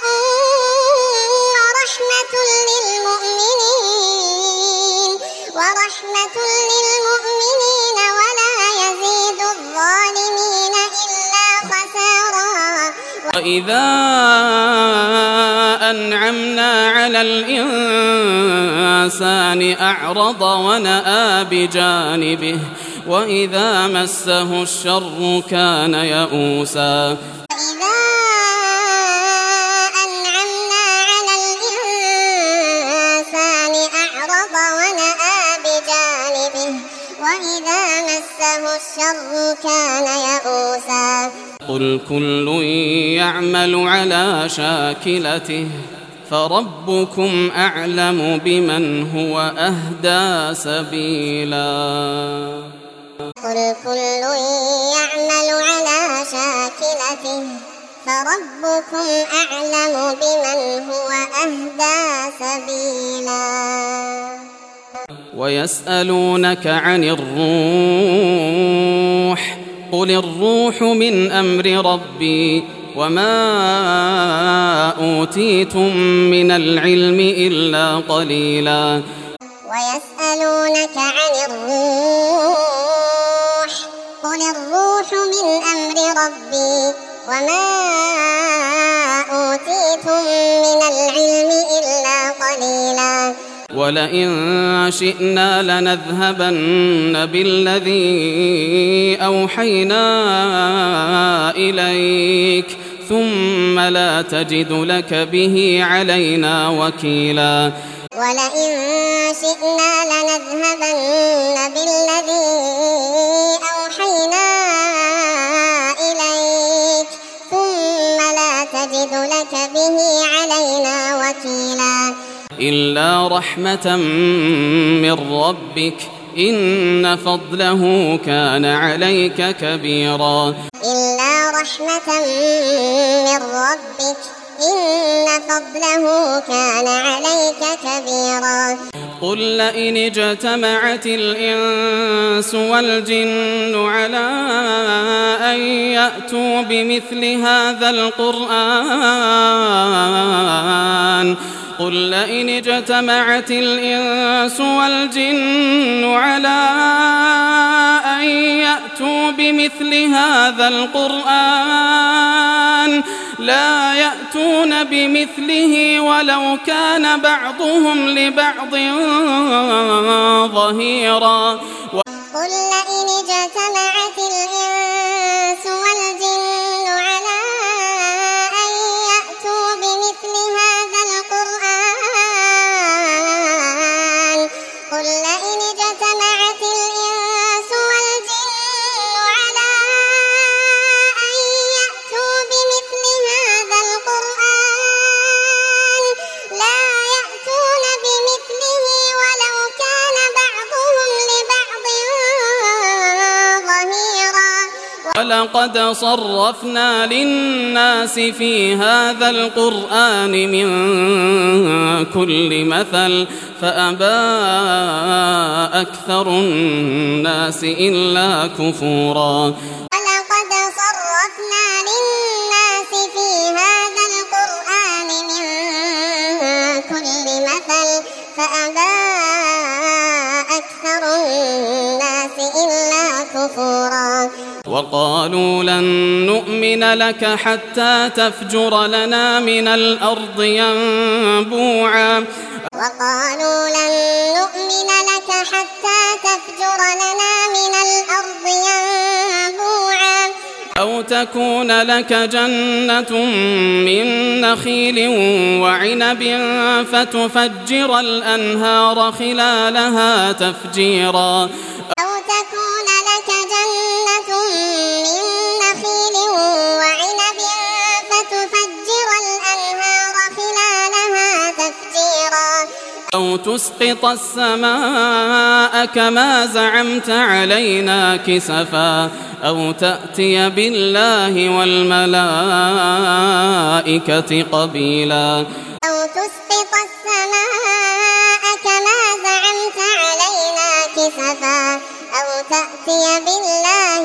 Speaker 2: ورحمة للمؤمنين ولا يزيد الظالمين إلا خسارا
Speaker 1: وإذا أنعمنا على الإنسان أعرض ونأى بجانبه وإذا مسه الشر كان يئوسا
Speaker 2: وإذا أنعمنا على الإنسان أعرض ونأى بجانبه وإذا مسه الشر كان يئوسا
Speaker 1: قل كل يعمل على شاكلته فربكم أعلم بمن هو أهدى سبيلا
Speaker 2: قل كل يعمل على شاكلته فربكم أعلم بمن هو أهدى سبيلا
Speaker 1: ويسألونك عن الروح قل الروح من أمر ربي وما أوتيتم من العلم إلا قليلا
Speaker 2: ويسألونك عن الروح قل الروح من أمر ربي وما أوتيتم من العلم إلا قليلا
Speaker 1: ولئن شئنا لنذهبن بالذي أوحينا إليك ثم لا تجد لك به علينا وكيلا
Speaker 2: ولئن شئنا لنذهبن بالذي أوحينا إليك ثم لا تجد لك به علينا وكيلا
Speaker 1: إلا رحمة من ربك إن فضله كان عليك كبيرا
Speaker 2: إلا رحمة من ربك إن فضله كان عليك كبيرا
Speaker 1: قل لئن اجتمعت الإنس والجن على أن يأتوا بمثل هذا القرآن قل لئن اجتمعت الإنس والجن على أن يأتوا بمثل هذا القرآن لا يأتون بمثله ولو كان بعضهم لبعض ظهيرا
Speaker 2: قل لئن اجتمعت الإنس والجن على أن يأتوا بمثل هذا القرآن قل لئن اجتمعت الإنس والجن على أن يأتوا بمثل هذا القرآن لا يأتون بمثله ولو كان بعضهم لبعض ظهيرا
Speaker 1: ولقد صرفنا للناس في هذا القرآن من كل مثل فأبى أكثر الناس إلا كفورا
Speaker 2: ولقد صرفنا للناس في هذا القرآن من كل مثل فأبى أكثر الناس إلا كفورا
Speaker 1: وقالوا لن نؤمن لك حتى تفجر لنا من الأرض ينبوعا
Speaker 2: وقالوا لن نؤمن لك حتى تفجر لنا من الأرض ينبوعا
Speaker 1: أو تكون لك جنة من نخيل وعنب فتفجر الأنهار خلالها تفجيرا
Speaker 2: أو تكون لك جنة من نخيل وعنب فتفجر الأنهار خلالها تفجيرا
Speaker 1: أو تسقط السماء كما زعمت علينا كسفا أو تأتي بالله والملائكة قبيلا
Speaker 2: أو تسقط السماء كما زعمت علينا كسفا أو تأتي بالله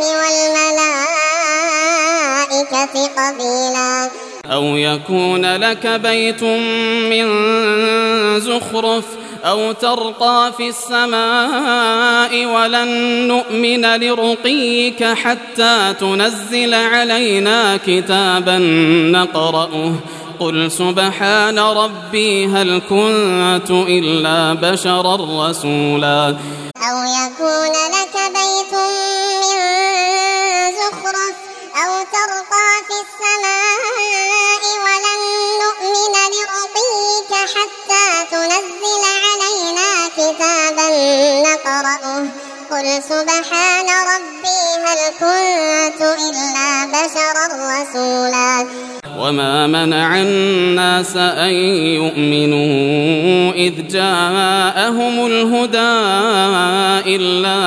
Speaker 2: والملائكة قبيلا
Speaker 1: أو يكون لك بيت من زخرف أو ترقى في السماء ولن نؤمن لرقيك حتى تنزل علينا كتابا نقرأه قل سبحان ربي هل كنت إلا بشرا رسولا
Speaker 2: أو يكون لك بيت من زخرف أو ترقى في السماء ولن نؤمن لرقيك حتى تنزل علينا كتابا نقرأه قل سبحان ربي هل كنت إلا بشرا رسولا
Speaker 1: وما منع الناس أن يؤمنوا إذ جاءهم الهدى إلا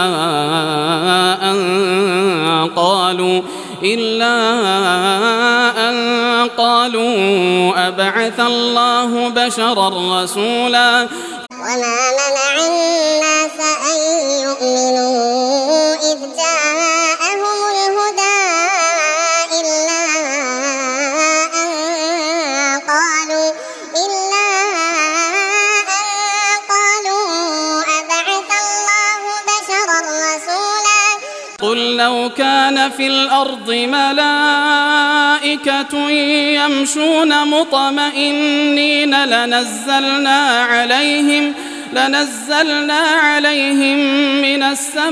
Speaker 1: أن قالوا أبعث الله بشرا رسولا
Speaker 2: وما منع الناس أن يؤمنوا إذ جاءهم الهدى إلا أن قالوا أبعث الله بشرا رسولا
Speaker 1: قل لو كان في الأرض ملائكة يمشون مطمئنين لنزلنا عليهم من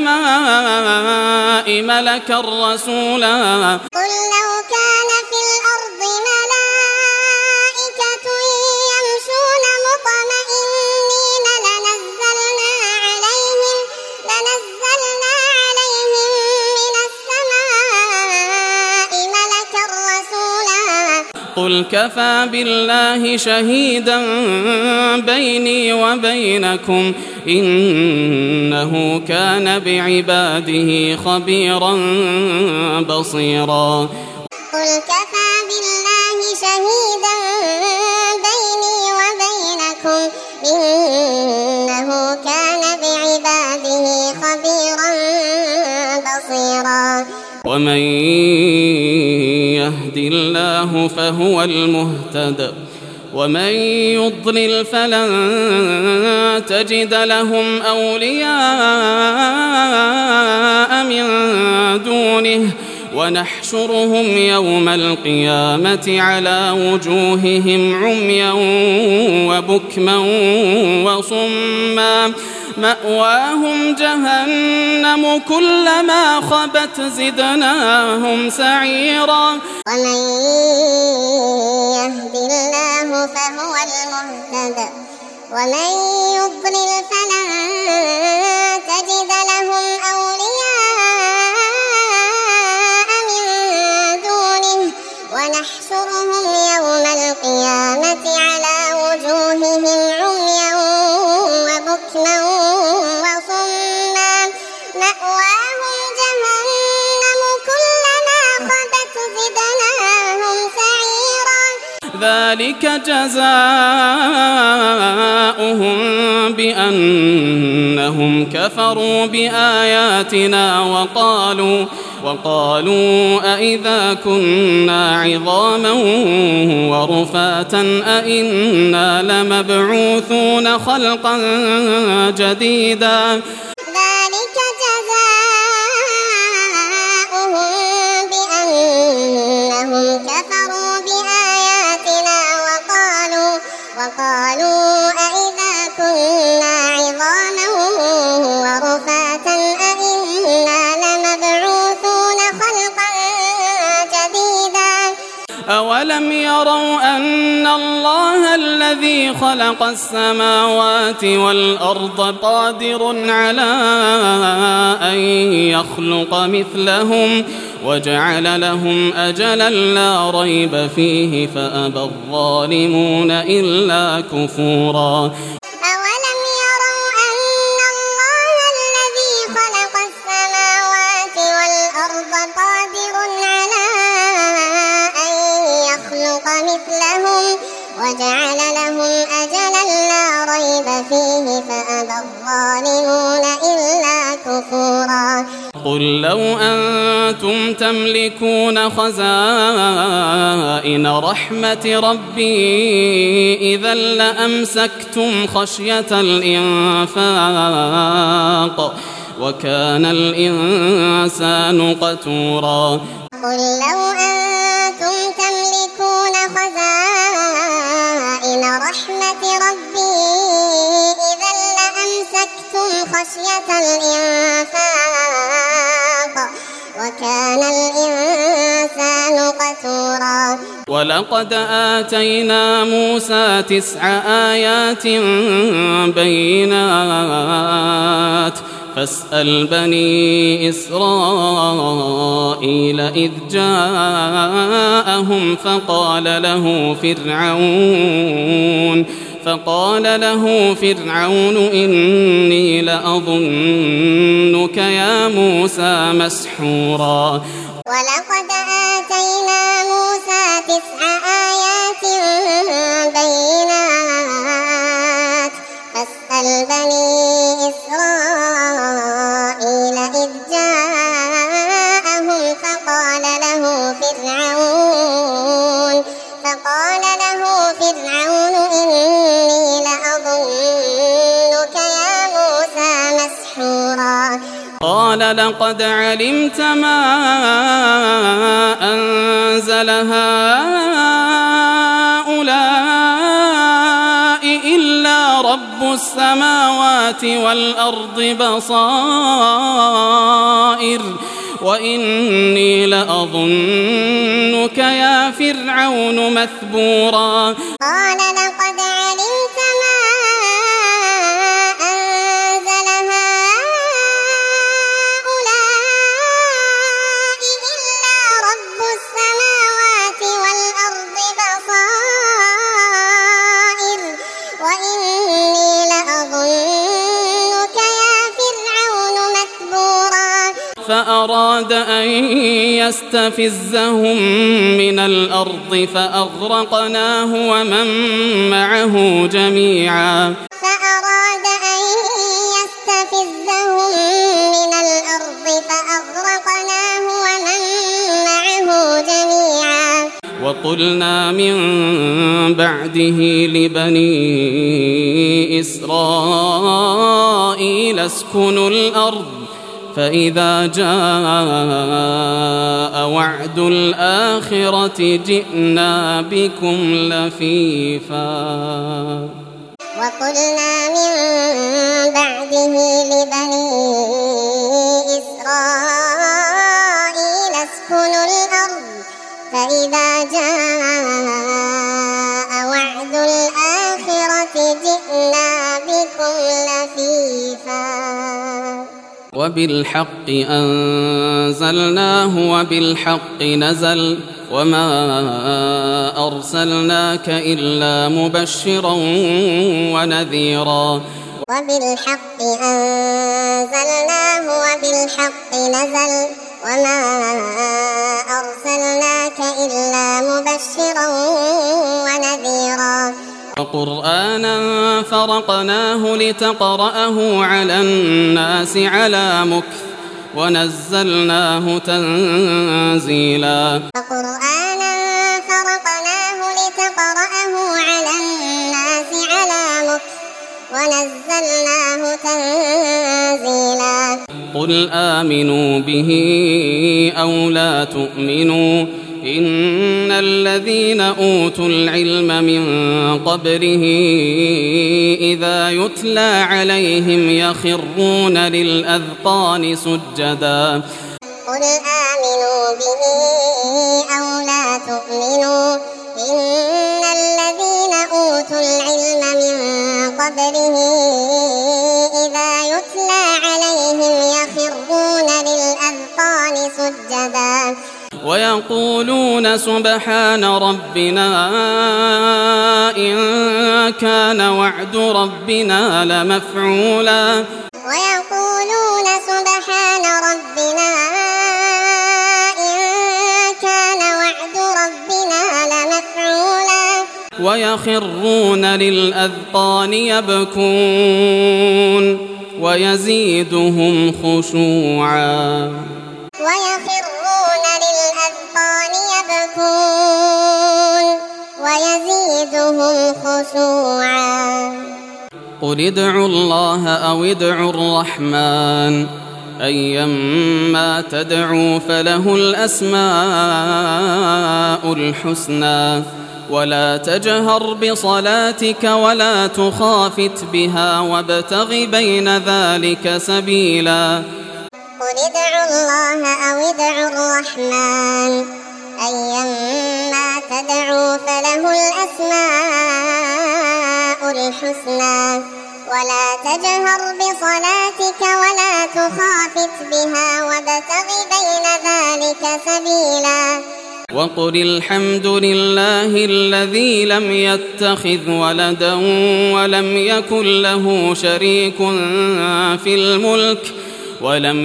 Speaker 1: السماء ملكا رسولا.
Speaker 2: قل لو كان في الأرض ملائكة يمشون مطمئنين لنزلنا عليهم من السماء ملكا رسولا.
Speaker 1: قل كفى بالله شهيدا بيني وبينكم إنه كان بعباده خبيرا بصيرا.
Speaker 2: قل كفى بالله شهيدا بيني وبينكم إنه كان بعباده خبيرا بصيرا.
Speaker 1: ومن يهد الله فهو المهتد ومن يضلل فلن تجد لهم أولياء من دونه ونحشرهم يوم القيامة على وجوههم عميا وبكما وصما مأواهم جهنم كلما خبت زدناهم سعيرا.
Speaker 2: ومن يهد الله فهو المهتد ومن يضلل فلن تجد لهم أولياء من دونه ونحشرهم يوم القيامة على وجوههم عميا وبكما وصما مأواهم جهنم كلما خبت زدناهم سعيرا.
Speaker 1: ذلك جزاؤهم بأنهم كفروا بآياتنا وقالوا أئذا كنا عظاما ورفاتا أئنا لمبعوثون خلقا جديدا.
Speaker 2: ذلك جزاؤهم بأنهم كفروا بآياتنا وقالوا أئذا كنا عظاما ورفاتا أئنا لمبعوثون خلقا جديدا.
Speaker 1: أولم يروا أن الله الذي خلق السماوات والأرض قادر على أن يخلق مثلهم وجعل لهم أجلا لا ريب فيه فأبى الظالمون إلا كفورا.
Speaker 2: أولم يروا أن الله الذي خلق السماوات والأرض قادر على أن يخلق مثلهم وجعل لهم أجلا لا ريب فيه فأبى الظالمون إلا كفورا.
Speaker 1: قل لو أنتم تملكون خزائن رحمة ربي إذا لأمسكتم خشية الإنفاق وكان الإنسان قتورا.
Speaker 2: قل لو أنتم تملكون خزائن رحمة ربي إذا لأمسكتم خشية الإنفاق وكان الإنسان قتورا.
Speaker 1: ولقد آتينا موسى 9 آيات بينات فاسأل بني إسرائيل إذ جاءهم فقال له فرعون إني لأظنك يا موسى مسحورا.
Speaker 2: ولقد آتينا موسى 9 آيات بينات فاسأل بني إسرائيل إذ جاءهم فقال له فرعون إني لأظنك يا موسى مسحورا.
Speaker 1: قال لقد علمت ما أنزل هؤلاء إلا رب السماوات والأرض بصائر وإني لأظنك يا فرعون مثبورا.
Speaker 2: قال لقد علمت ما أنزل هؤلاء إلا رب السماوات والأرض بصائر وإني لأظنك يا فرعون مثبورا.
Speaker 1: فأراد أن يستفزهم من الأرض فأغرقناه ومن معه جميعا.
Speaker 2: فأراد أن يستفزهم من الأرض فأغرقناه ومن معه جميعا.
Speaker 1: وقلنا من بعده لبني إسرائيل اسكنوا الأرض فإذا جاء وعد الآخرة جئنا بكم لفيفا.
Speaker 2: وقلنا من بعده لبني إسرائيل اسكنوا الأرض فإذا جاء وعد الآخرة جئنا بكم لفيفا.
Speaker 1: وبالحق أنزلناه وبالحق نزل وما أرسلناك إلا مبشرا ونذيرا.
Speaker 2: وبالحق أنزلناه وبالحق نزل وما أرسلناك إلا مبشرا ونذيرا.
Speaker 1: وقرآنا فرقناه لتقرأه على الناس على مكث ونزلناه تنزيلا.
Speaker 2: وقرآنا فرقناه لتقرأه على الناس على مكث ونزلناه تنزيلا.
Speaker 1: قل آمنوا به أو لا تؤمنوا إن الذين أوتوا العلم من قبله إذا يتلى عليهم يخرون للأذقان سجدا.
Speaker 2: قل آمنوا به أو لا تؤمنوا إن الذين أوتوا العلم من قبله إذا يتلى عليهم يخرون للأذقان سجدا.
Speaker 1: ويقولون سبحان ربنا إن كان وعد ربنا لمفعولا.
Speaker 2: ويقولون سبحان ربنا إن كان وعد ربنا لمفعولا.
Speaker 1: ويخرون للأذقان يبكون ويزيدهم خشوعا.
Speaker 2: ويخرون للأذقان يبكون ويزيدهم خشوعا.
Speaker 1: قل ادعوا الله أو ادعوا الرحمن أيما تدعوا فله الأسماء الحسنى ولا تجهر بصلاتك ولا تخافت بها وابتغ بين ذلك سبيلا.
Speaker 2: قل ادعوا الله أو ادعوا الرحمن أيما تدعوا فله الأسماء الحسنى ولا تجهر بصلاتك ولا تخافت بها وابتغ بين ذلك سبيلا.
Speaker 1: وقل الحمد لله الذي لم يتخذ ولدا ولم يكن له شريك في الملك ولم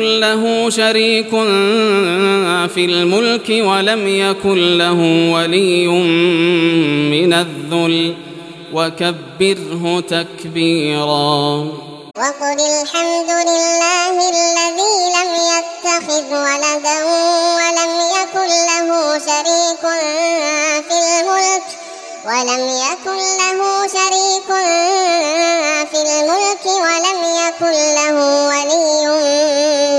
Speaker 1: يكن له ولي من الذل وكبره تكبيرا.
Speaker 2: وقل الحمد لله الذي لم يتخذ ولدا ولم يكن له شريك في الملك ولم يكن له ولي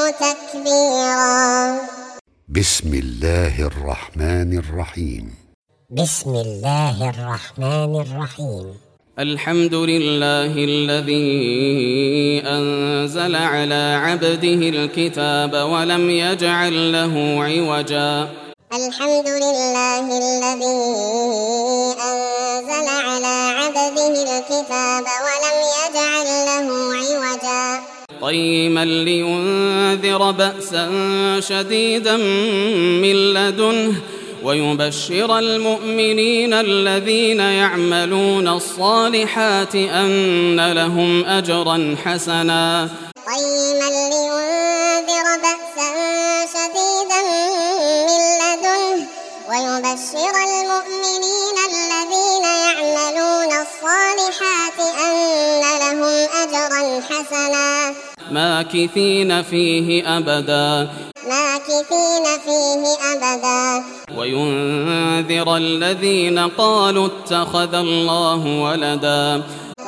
Speaker 2: تكبيرا.
Speaker 3: بسم الله الرحمن الرحيم.
Speaker 4: بسم الله الرحمن الرحيم.
Speaker 1: الحمد لله الذي أنزل على عبده الكتاب ولم يجعل له عوجا.
Speaker 2: الحمد لله الذي أنزل على عبده الكتاب ولم يجعل له عوجا.
Speaker 1: قيما لينذر بأسا شديدا من لدنه ويبشر المؤمنين الذين يعملون الصالحات أن لهم أجرا حسنا.
Speaker 2: قيما لينذر بأسا شديدا من لدنه ويبشر المؤمنين الذين يعملون الصالحات أن لهم أجرا حسنا.
Speaker 1: ماكثين فيه أبدا. وينذر الذين قالوا اتخذ الله ولدا.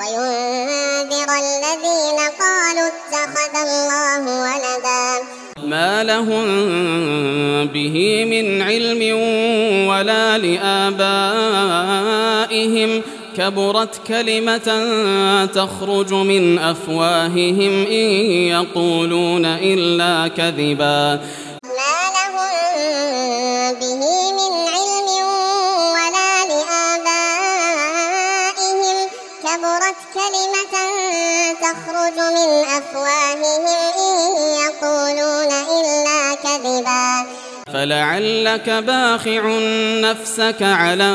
Speaker 1: ما لهم به من علم ولا لآبائهم كبرت كلمة تخرج من أفواههم إن يقولون إلا كذبا.
Speaker 2: ما لهم به من علم ولا لآبائهم كبرت كلمة تخرج من أفواههم إن يقولون إلا كذبا.
Speaker 1: فلعلك باخع نفسك على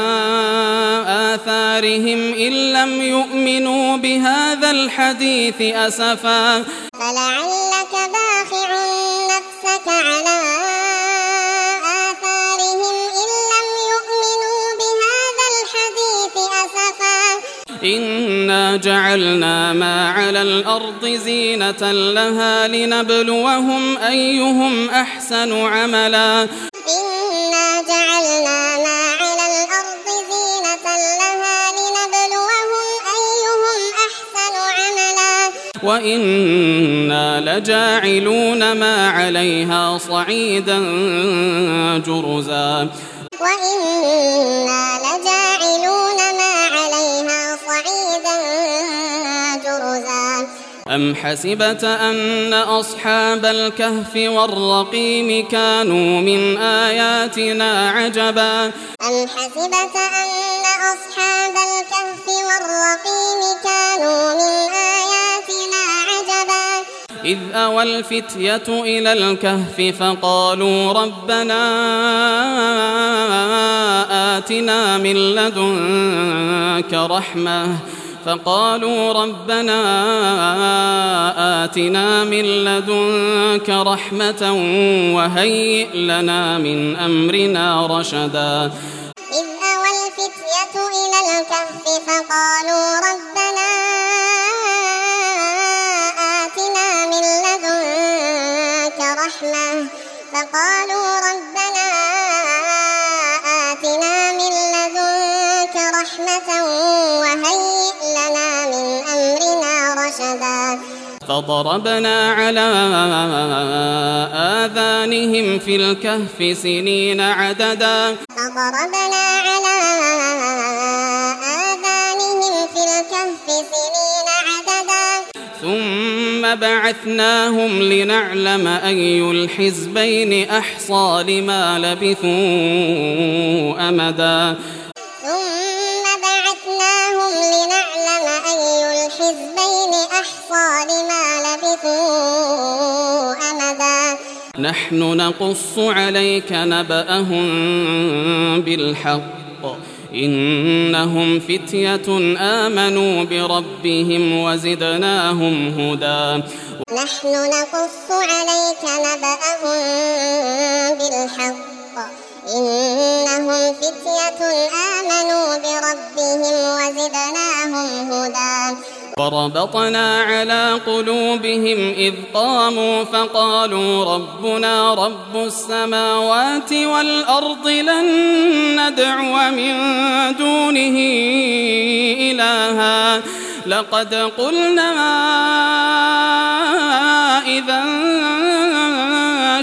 Speaker 1: آثارهم إن لم يؤمنوا بهذا الحديث أسفا.
Speaker 2: فلعلك باخع نفسك على آثارهم إن لم يؤمنوا بهذا الحديث أسفا.
Speaker 1: إنا جعلنا ما على الأرض زينة لها لنبلوهم أيهم أحسن عملا.
Speaker 2: إنا جعلنا ما على الأرض زينة لها لنبلوهم أيهم أحسن عملا.
Speaker 1: وإنا لجاعلون ما عليها صعيدا جرزا.
Speaker 2: وإنا لجاعلون ما عليها صعيدا جرزا.
Speaker 1: أم حسبت أن أصحاب الكهف والرقيم كانوا من آياتنا عجبا.
Speaker 2: أم حسبت أن أصحاب الكهف والرقيم كانوا من آياتنا عجبا.
Speaker 1: إذ أوى الفتية إلى الكهف فقالوا ربنا آتنا من لدنك رحمة وهيئ لنا من أمرنا رشدا.
Speaker 2: إذ أوى الفتية إلى الكهف فقالوا ربنا آتنا من لدنك رحمة وهيئ لنا من أمرنا رشدا.
Speaker 1: فضربنا على آذانهم في الكهف سنين عددا. ثم بعثناهم لنعلم أي الحزبين أحصى لما لبثوا أمدا. نحن نقص عليك نبأهم بالحق إنهم فتية آمنوا بربهم وزدناهم هدى.
Speaker 2: نحن نقص عليك نبأهم بالحق إنهم فتية آمنوا بربهم وزدناهم هدى.
Speaker 1: وربطنا على قلوبهم إذ قاموا فقالوا ربنا رب السماوات والأرض لن ندعو من دونه إلها لقد قلنا إذا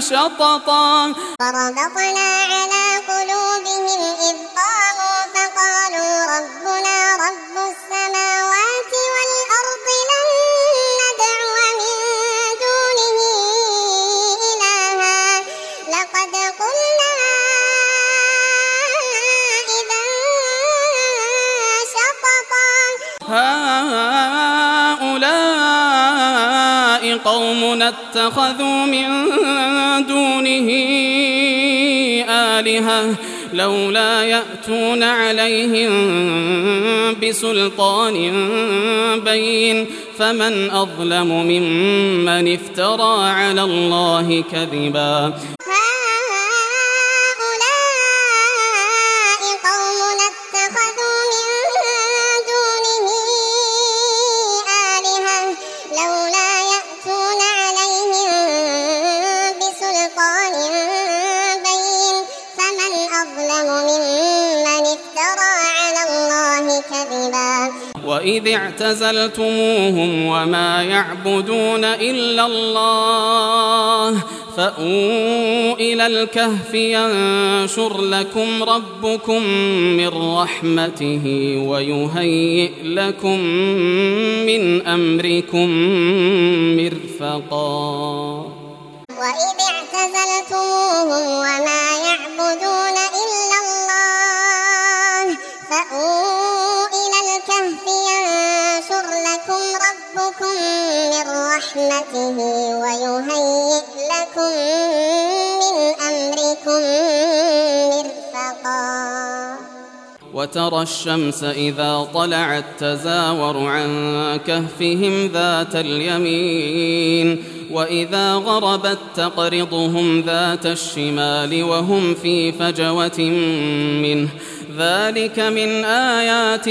Speaker 1: شططا
Speaker 2: وربطنا على قلوبهم إذ قاموا فقالوا ربنا رب السماوات والأرض لن ندعو من دونه إلها لقد قلنا إذا شططا
Speaker 1: هؤلاء قومنا اتخذوا من دونه آلهة لولا يأتون عليهم بسلطان بين فمن أظلم ممن افترى على الله كذبا وإذ اعتزلتموهم وما يعبدون إلا الله فأووا إلى الكهف ينشر لكم ربكم من رحمته ويهيئ لكم من أمركم مرفقا
Speaker 2: وإذ اعتزلتموهم وما يعبدون إلا الله فأووا إلى الكهف ينشر لكم ربكم من رحمته ويهيئ لكم من أمركم مرفقا
Speaker 1: وترى الشمس إذا طلعت تزاور عن كهفهم ذات اليمين وإذا غربت تقرضهم ذات الشمال وهم في فجوة منه ذلك من آيات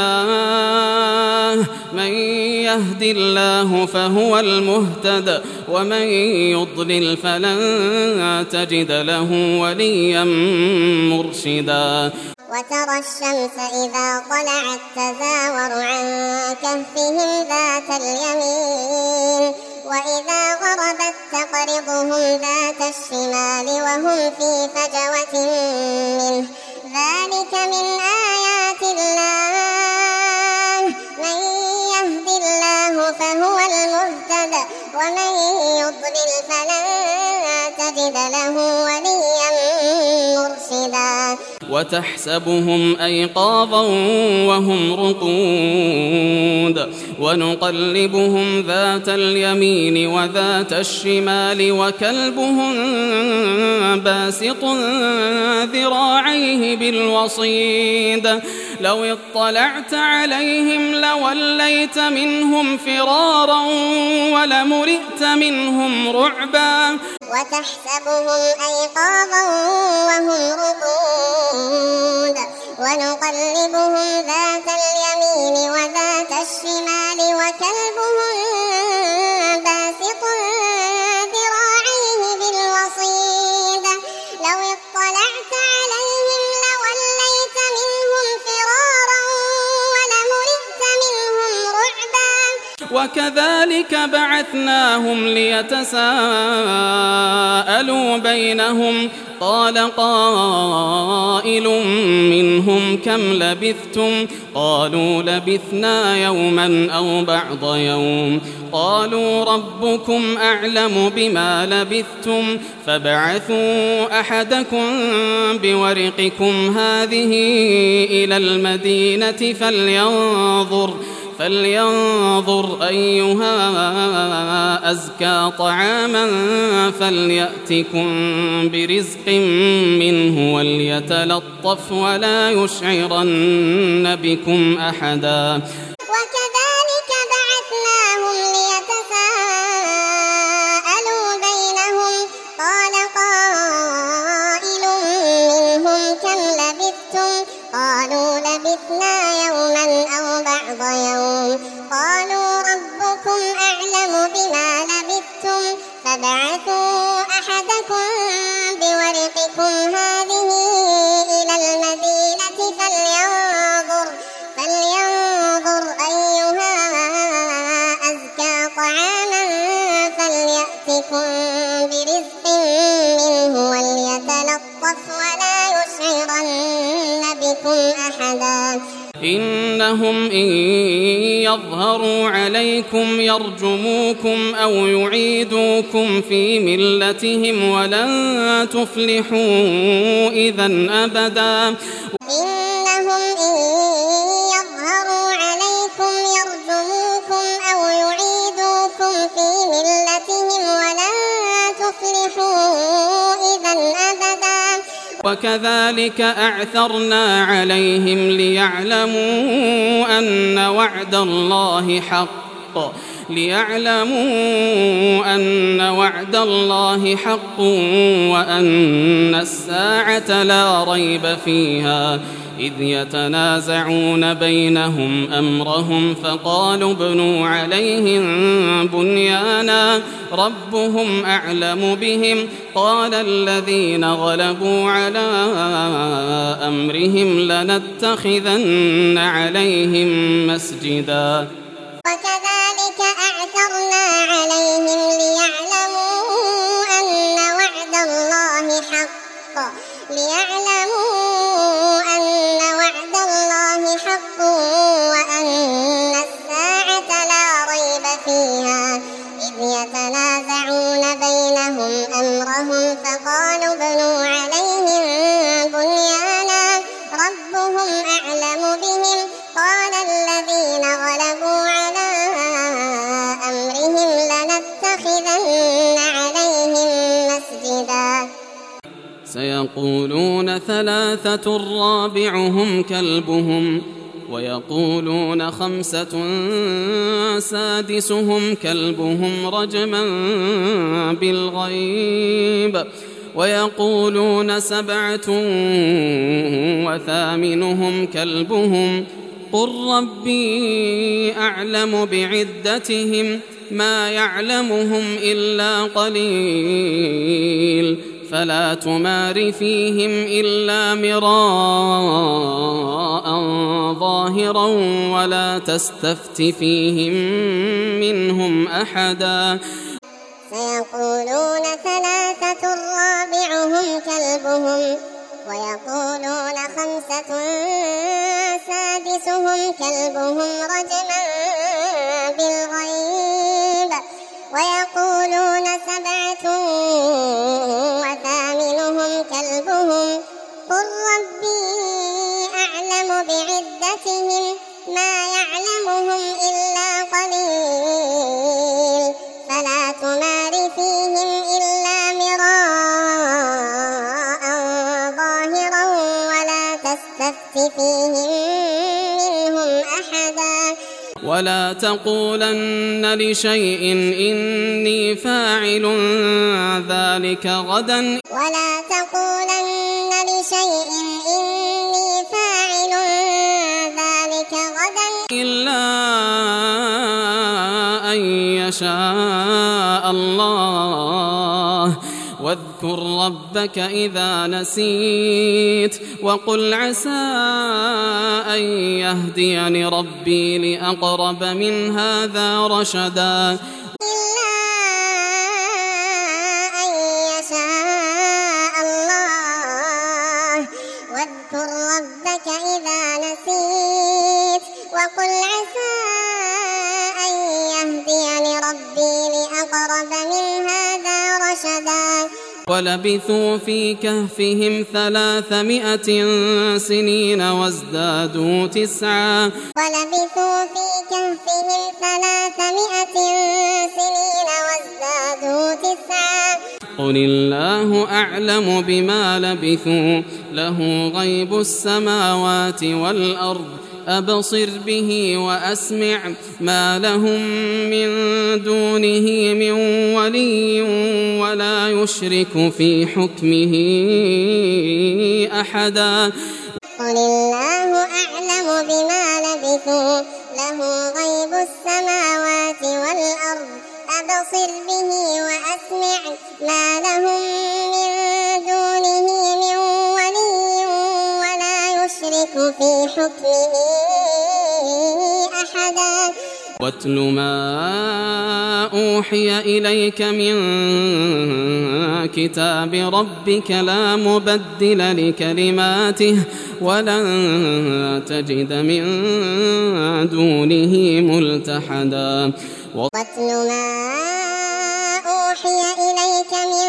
Speaker 1: الله من يهد الله فهو المهتد ومن يضلل فلن تجد له وليا مرشدا
Speaker 2: وترى الشمس إذا طلعت تزاور عن كهفهم ذات اليمين وإذا غربت تقرضهم ذات الشمال وهم في فجوة منه ذلك من آيات الله من يهد الله فهو المهتد ومن يضلل فلن تجد له وليا مرشدا
Speaker 1: وتحسبهم أيقاظا وهم رقود ونقلبهم ذات اليمين وذات الشمال وكلبهم باسط ذراعيه بالوصيد لو اطلعت عليهم لوليت منهم فرارا ولملئت منهم رعبا
Speaker 2: وتحسبهم أيقاظا وهم رقود ونقلبهم ذات اليمين وذات الشمال وكلبهم باسط ذراعيه بالوصيد لو اطلعت عليهم لوليت منهم فرارا ولملئت منهم رعبا
Speaker 1: وكذلك بعثناهم ليتساءلوا بينهم قال قائل منهم كم لبثتم قالوا لبثنا يوما أو بعض يوم قالوا ربكم أعلم بما لبثتم فابعثوا أحدكم بورقكم هذه إلى المدينة فلينظر أيها أزكى طعاما فليأتكم برزق منه وليتلطف ولا يشعرن بكم أحدا
Speaker 2: وكذلك بعثناهم ليتساءلوا بينهم قال قائل منهم كم لبثتم قالوا لبثنا يوما أو بعض يوم قالوا ربكم أعلم بما لبثتم فابعثوا أحدكم بورقكم هذه إلى المدينة فلينظر أيها أزكى طعاما فليأتكم برزق أبدا
Speaker 1: إنهم إن يظهروا عليكم يرجموكم أو يعيدوكم في ملتهم ولن تفلحوا إذن أبدا
Speaker 2: إنهم إن يظهروا عليكم يرجموكم أو يعيدوكم في ملتهم ولن تفلحوا إذن أبدا
Speaker 1: وكذلك أعثرنا عليهم ليعلموا أن وعد الله حق وأن الساعة لا ريب فيها إذ يتنازعون بينهم أمرهم فقالوا ابنوا عليهم بنيانا ربهم أعلم بهم قال الذين غلبوا على أمرهم لنتخذن عليهم مسجدا
Speaker 2: وكذلك أعثرنا عليهم ليعلموا أن وعد الله حق وأن الساعة لا ريب فيها إذ يتنازعون بينهم أمرهم فقالوا ابنوا عليهم بنيانا ربهم أعلم بهم قال الذين غلبوا على أمرهم لنتخذن عليهم مسجدا
Speaker 1: سيقولون ثلاثة رابعهم كلبهم ويقولون 5 سادسهم كلبهم رجما بالغيب ويقولون 7 وثامنهم كلبهم قل ربي أعلم بعدتهم ما يعلمهم إلا قليل فلا تمار فيهم إلا مراء ظاهرا ولا تستفت فيهم منهم أحدا
Speaker 2: سيقولون 3 رابعهم كلبهم ويقولون 5 سادسهم كلبهم رجما بالغيب ويقولون 7 وثامنهم كلبهم قل ربي أعلم بعدتهم ما يعلمهم إلا قليل فلا تمار فيهم إلا مراء ظاهرا ولا تستفت فيهم منهم أحدا
Speaker 1: ولا تقولن لشيء إني فاعل ذلك غدا إلا أن يشاء الله واذكر ربك إذا نسيت وقل عسى أن يهديني ربي لأقرب من هذا رشدا
Speaker 2: إلا أن يشاء الله واذكر ربك إذا نسيت وقل عسى أن يهديني ربي لأقرب من هذا رشدا
Speaker 1: ولبثوا في كهفهم 300 سنين وازدادوا 9 قل الله أعلم بما لبثوا له غيب السماوات والأرض أبصر به وأسمع ما لهم من دونه من ولي ولا يشرك في حكمه أحدا
Speaker 2: قل الله أعلم بما لبثوا له غيب السماوات والأرض أبصر به وأسمع ما لهم من دونه من ولي ولا يشرك في حكمه أحدا
Speaker 1: واتل ما أوحي إليك من كتاب ربك لا مبدل لكلماته ولن تجد من دونه ملتحدا.
Speaker 2: واتل ما أوحي إليك من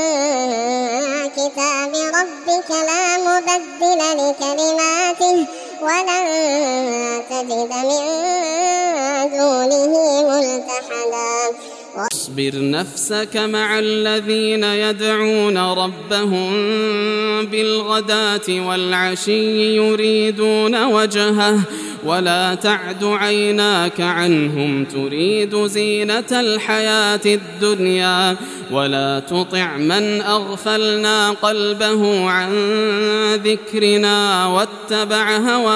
Speaker 2: كتاب ربك لا مبدل لكلماته ولن تجد من دونه ملتحدا.
Speaker 1: واصبر نفسك مع الذين يدعون ربهم بالغداة والعشي يريدون وجهه ولا تعد عيناك عنهم تريد زينة الحياة الدنيا ولا تطع من أغفلنا قلبه عن ذكرنا واتبع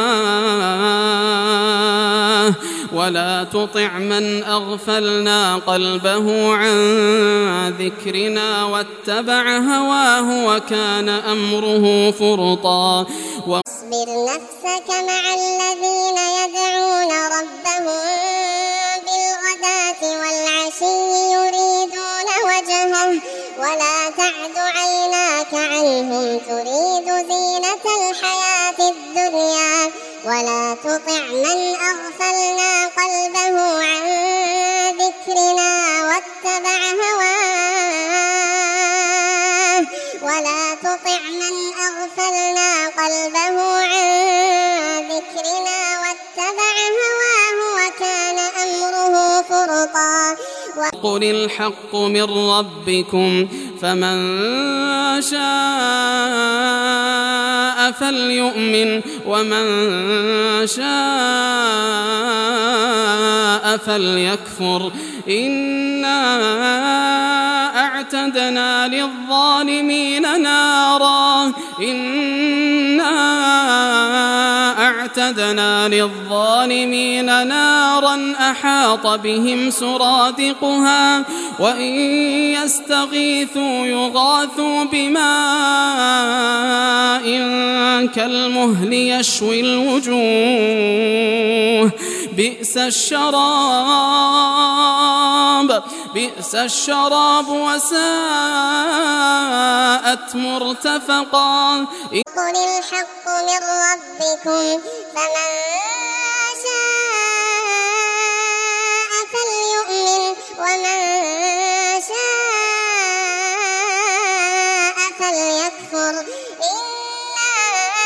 Speaker 1: هواه ولا تطع من أغفلنا قلبه عن ذكرنا واتبع هواه وكان أمره فرطا.
Speaker 2: واصبر نفسك مع الذين يدعون ربهم بالغداة والعشي يريدون وجهه ولا تعد عيناك عنهم تريد زينة الحياة الدنيا ولا تطع من أغفلنا قلبه عن ذكرنا واتبع هواه ولا تطع من أغفلنا قلبه عن ذكرنا واتبع هواه وكان أمره فرطا.
Speaker 1: قل الحق من ربكم فمن شاء فليؤمن ومن شاء فليكفر إنا أعتدنا للظالمين نارا أحاط بهم سرادقها وإن يستغيثوا يغاثوا بماء كالمهل يشوي الوجوه بئس الشراب وساءت مرتفقا.
Speaker 2: قل الحق من ربكم فمن شاء فليؤمن ومن شاء فليكفر إنا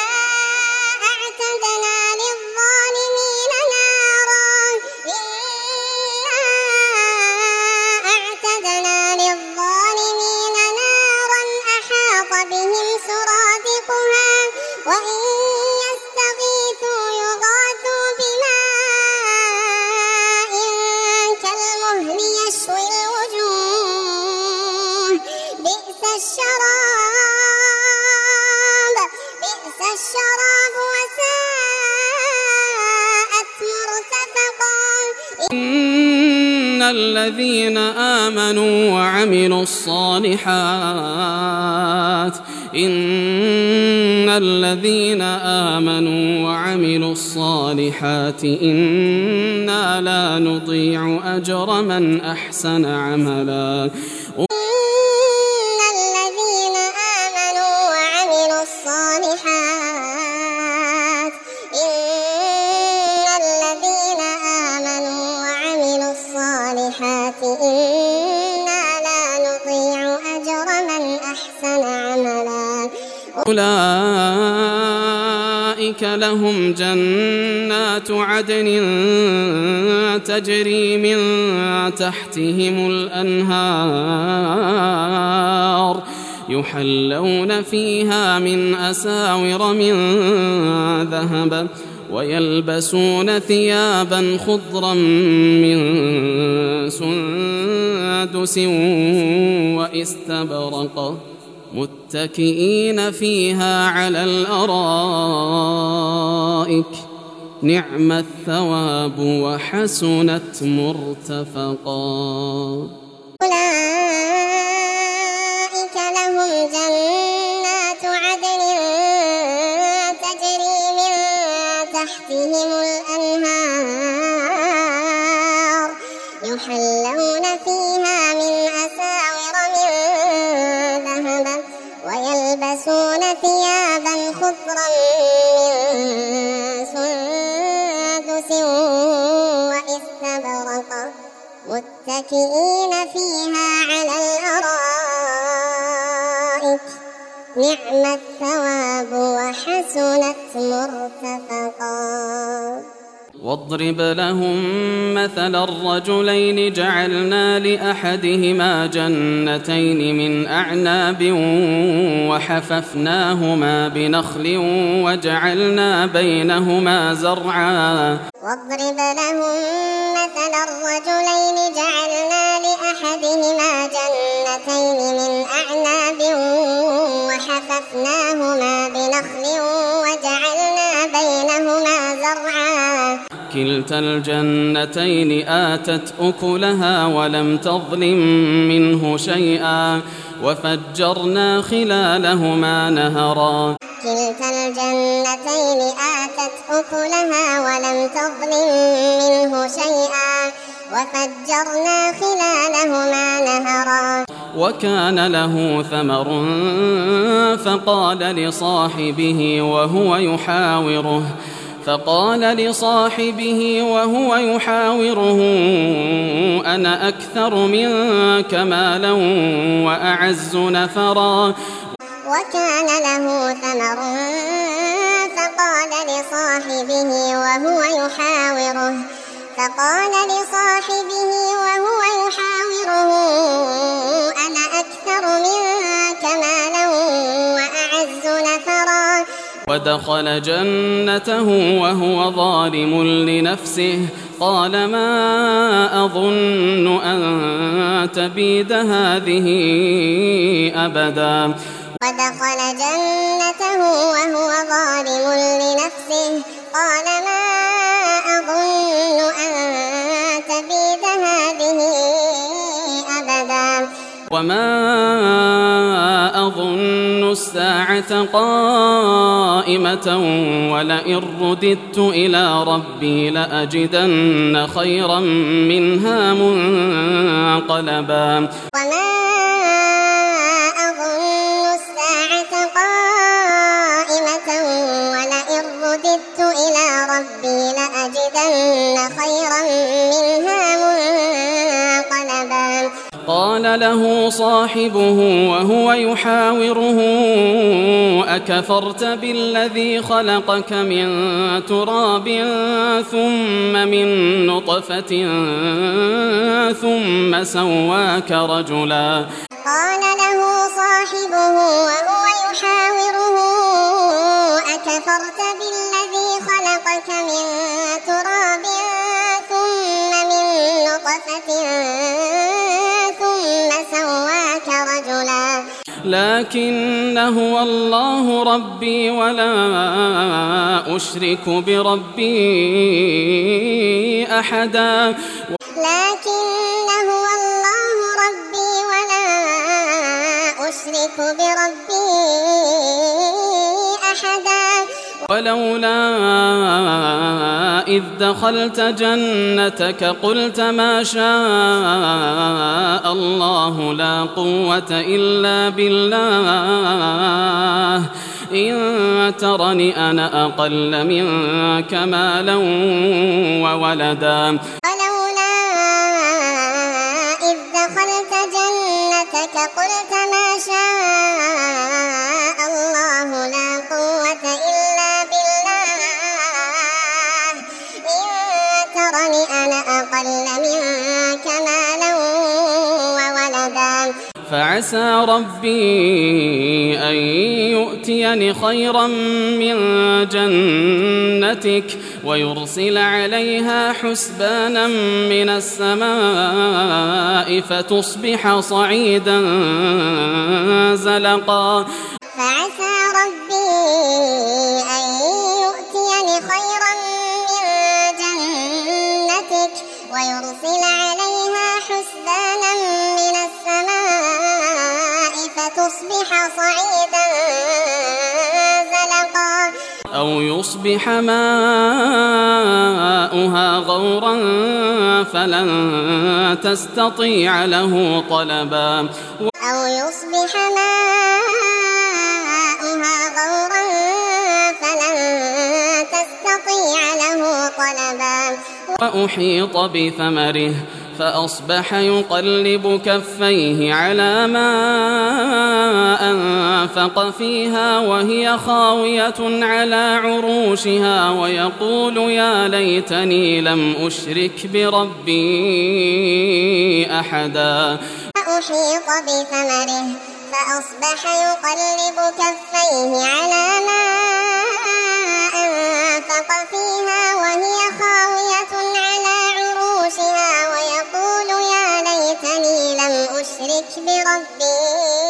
Speaker 2: أعتدنا للظالمين نارا أحاط بهم سرادقها وإن يستغيثوا يغاثوا بماء كالمهل يشوي الوجوه بئس الشراب وساءت مرتفقا.
Speaker 1: إن الذين آمنوا وعملوا الصالحات إنا لا نضيع أجر من أحسن عملا. أولئك لهم جنات عدن تجري من تحتهم الأنهار يحلون فيها من أساور من ذهب ويلبسون ثيابا خضرا من سندس واستبرق متكئين فيها على الأرائك نعم الثواب وحسنت مرتفقا.
Speaker 2: أولئك لهم جنات عدن تجري من تحتهم الأنهار يحلون فيها من أساور من ذهب ويلبسون ثيابا خضرا من سندس وإستبرق متكئين فيها على الأرائك نعم الثواب وحسنت مرتفقا.
Speaker 1: واضرب لهم مثل الرجلين جعلنا لأحدهما جنتين من أعناب وحففناهما بنخل وجعلنا بينهما زرعا.
Speaker 2: واضرب لهم مثل الرجلين جعلنا لأحدهما جنتين من أعناب وحففناهما بنخل وجعلنا بينهما زرعا.
Speaker 1: كلتا الجنتين آتت أكلها ولم تظلم منه شيئا وفجرنا خلالهما نهرا.
Speaker 2: كلتا الجنتين آتت أكلها ولم تظلم منه شيئا وفجرنا خلالهما نهرا.
Speaker 1: وكان له ثمر فقال لصاحبه وهو يحاوره أنا أكثر منك مالا وأعز نفرا.
Speaker 2: وكان له ثمر فقال لصاحبه وهو يحاوره أنا أكثر منك مالا وأعز نفرا.
Speaker 1: ودخل جنته وهو ظالم لنفسه قال ما أظن أن تبيد هذه أبدا.
Speaker 2: ودخل جنته وهو ظالم لنفسه قال ما أظن أن تبيد هذه أبدا.
Speaker 1: وما أظن الساعة قائمة ولئن رددت إلى ربي لأجدن خيرا منها منقلبا.
Speaker 2: وما أظن الساعة قائمة ولئن رددت إلى ربي لأجدن خيرا منها منقلبا.
Speaker 1: قال له صاحبه وهو يحاوره أكفرت بالذي خلقك من تراب ثم من نطفة ثم سواك رجلا.
Speaker 2: قال له صاحبه وهو يحاوره أكفرت بالذي خلقك من تراب ثم من نطفة ثم سواك رجلا.
Speaker 1: لكن هو الله ربي ولا أشرك بربي أحدا.
Speaker 2: لكن هو الله ربي ولا أشرك بربي أحدا.
Speaker 1: ولولا إذ دخلت جنتك قلت ما شاء الله لا قوة إلا بالله إن ترني أنا أقل منك مالا وولدا.
Speaker 2: ولولا إذ دخلت جنتك قلت ما شاء الله لا قوة إلا بالله إن ترني أنا أقل منك مالا وولدا.
Speaker 1: فعسى ربي أن يؤتيني خيرا من جنتك ويرسل عليها حسبانا من السماء فتصبح صعيدا زلقا.
Speaker 2: فعسى ربي أن يؤتيني خيرا من جنتك ويرسل عليها حسبانا من السماء فتصبح صعيدا زلقا.
Speaker 1: أو يصبح ماؤها غورا فلن تستطيع له طلبا.
Speaker 2: أو يصبح ماؤها غورا فلن تستطيع له طلبا.
Speaker 1: وأحيط بثمره فأصبح يقلب كفيه على ما أنفق فيها وهي خاوية على عروشها ويقول يا ليتني لم أشرك بربي أحدا.
Speaker 2: أحيط بثمره فأصبح يقلب كفيه على ما أنفق فيها وهي خاوية على عروشها ويقول يا ليتني لم أشرك بربي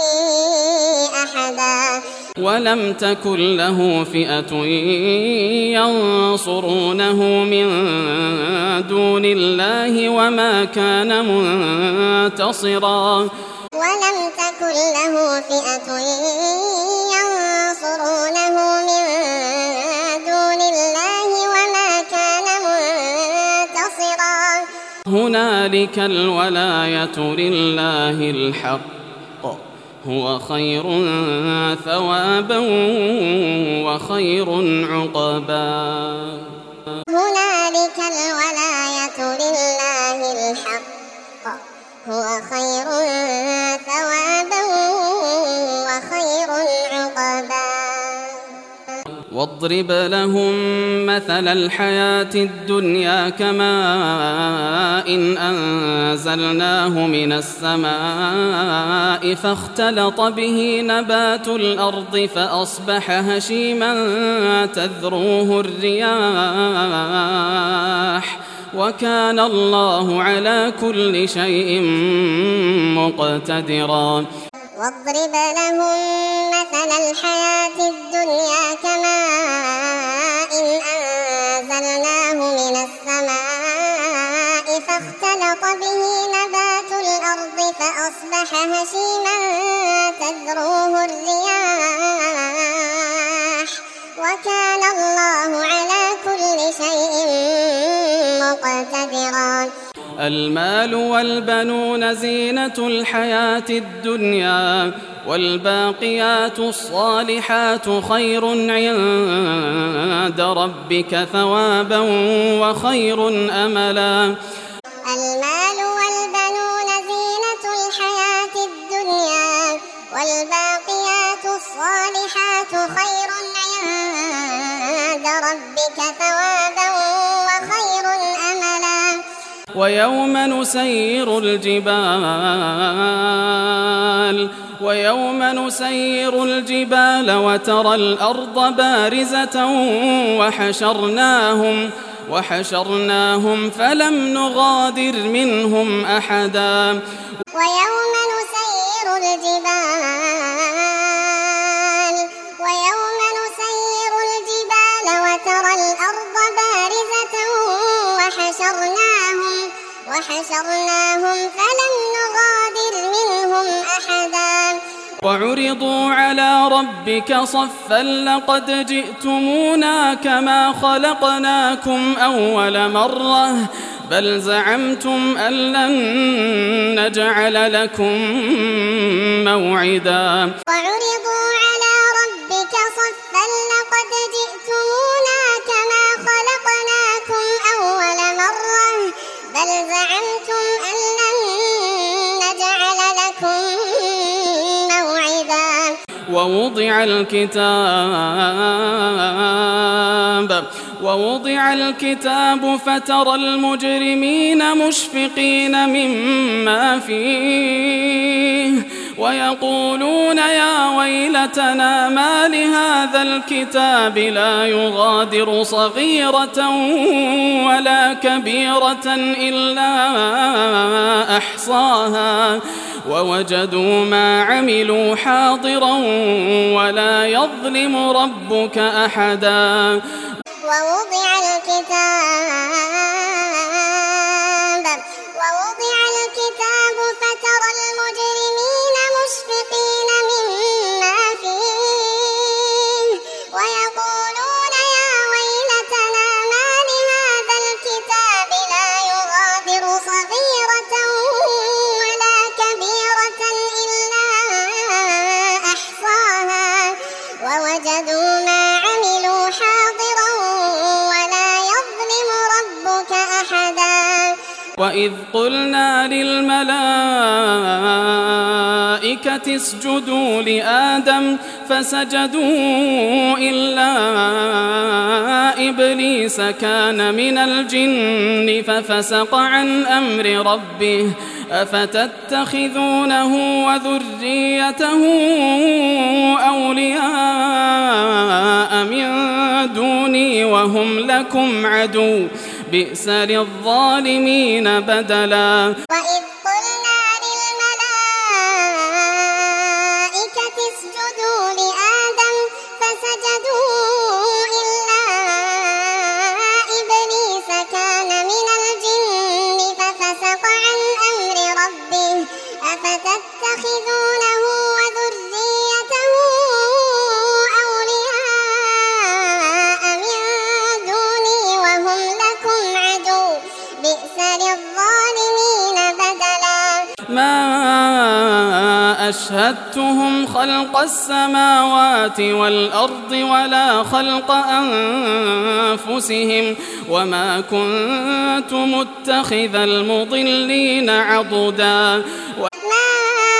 Speaker 2: أحدا.
Speaker 1: ولم تكن له فئة ينصرونه من دون الله وما كان منتصرا.
Speaker 2: ولم تكن له فئة ينصرونه من دون الله وما كان منتصرا.
Speaker 1: هنالك الولاية لله الحق هو خير ثوابا وخير عقبا.
Speaker 2: هنالك الولاية لله الحق هو خير ثوابا وخير عقبا.
Speaker 1: واضرب لهم مثل الحياة الدنيا كماء إن أنزلناه من السماء فاختلط به نبات الأرض فأصبح هشيما تذروه الرياح وكان الله على كل شيء مقتدرا.
Speaker 2: واضرب لهم مثل الحياة الدنيا كماء إن أنزلناه من السماء فاختلط به نبات الأرض فأصبح هشيما تذروه الرياح وكان الله على كل شيء مقتدرا.
Speaker 1: المال والبنون زينة الحياة الدنيا والباقيات الصالحات خير عند ربك ثوابا وخير أملا.
Speaker 2: المال والبنون زينة الحياة الدنيا والباقيات الصالحات خير عند ربك ثوابا وخير أملا.
Speaker 1: ويوم نسير الجبال وترى الأرض بارزة وحشرناهم فلم نغادر منهم أحدا.
Speaker 2: ويوم نسير الجبال وترى الأرض بارزة وحشرناهم فلم نغادر منهم أحدا.
Speaker 1: وعرضوا على ربك صفا لقد جئتمونا كما خلقناكم أول مرة بل زعمتم أن لن نجعل لكم موعدا.
Speaker 2: وعرضوا على ربك صفا لقد جئتمونا كما خلقناكم أول مرة بل زعمتم أن لن نجعل لكم موعدا.
Speaker 1: ووضع الكتاب فترى المجرمين مشفقين مما فيه ويقولون يا ويلتنا ما لهذا الكتاب لا يغادر صغيرة ولا كبيرة إلا أحصاها ووجدوا ما عملوا حاضرا ولا يظلم ربك أحدا.
Speaker 2: ووضع الكتاب فترى المجرمين مشفقين مما فيه ويقولون يا ويلتنا ما لهذا الكتاب لا يغادر صغيرة ولا كبيرة إلا أحصاها ووجدوا ما عملوا حاضرا ولا
Speaker 1: وإذ قلنا للملائكة اسجدوا لآدم فسجدوا إلا إبليس كان من الجن ففسق عن أمر ربه أفتتخذونه وذريته أولياء من دوني وهم لكم عدو بئس للظالمين بدلا
Speaker 2: وإذ قلنا للملائكة اسجدوا لآدم فسجدوا إلا إبليس كان من الجن ففسق عن أمر ربه أفتتخذونه وذريته أولياء من دوني وهم لكم عدو بئس للظالمين بدلا
Speaker 1: ما أشهدتهم خلق السماوات والأرض ولا خلق أنفسهم وما كنت متخذ المضلين عضدا
Speaker 2: ما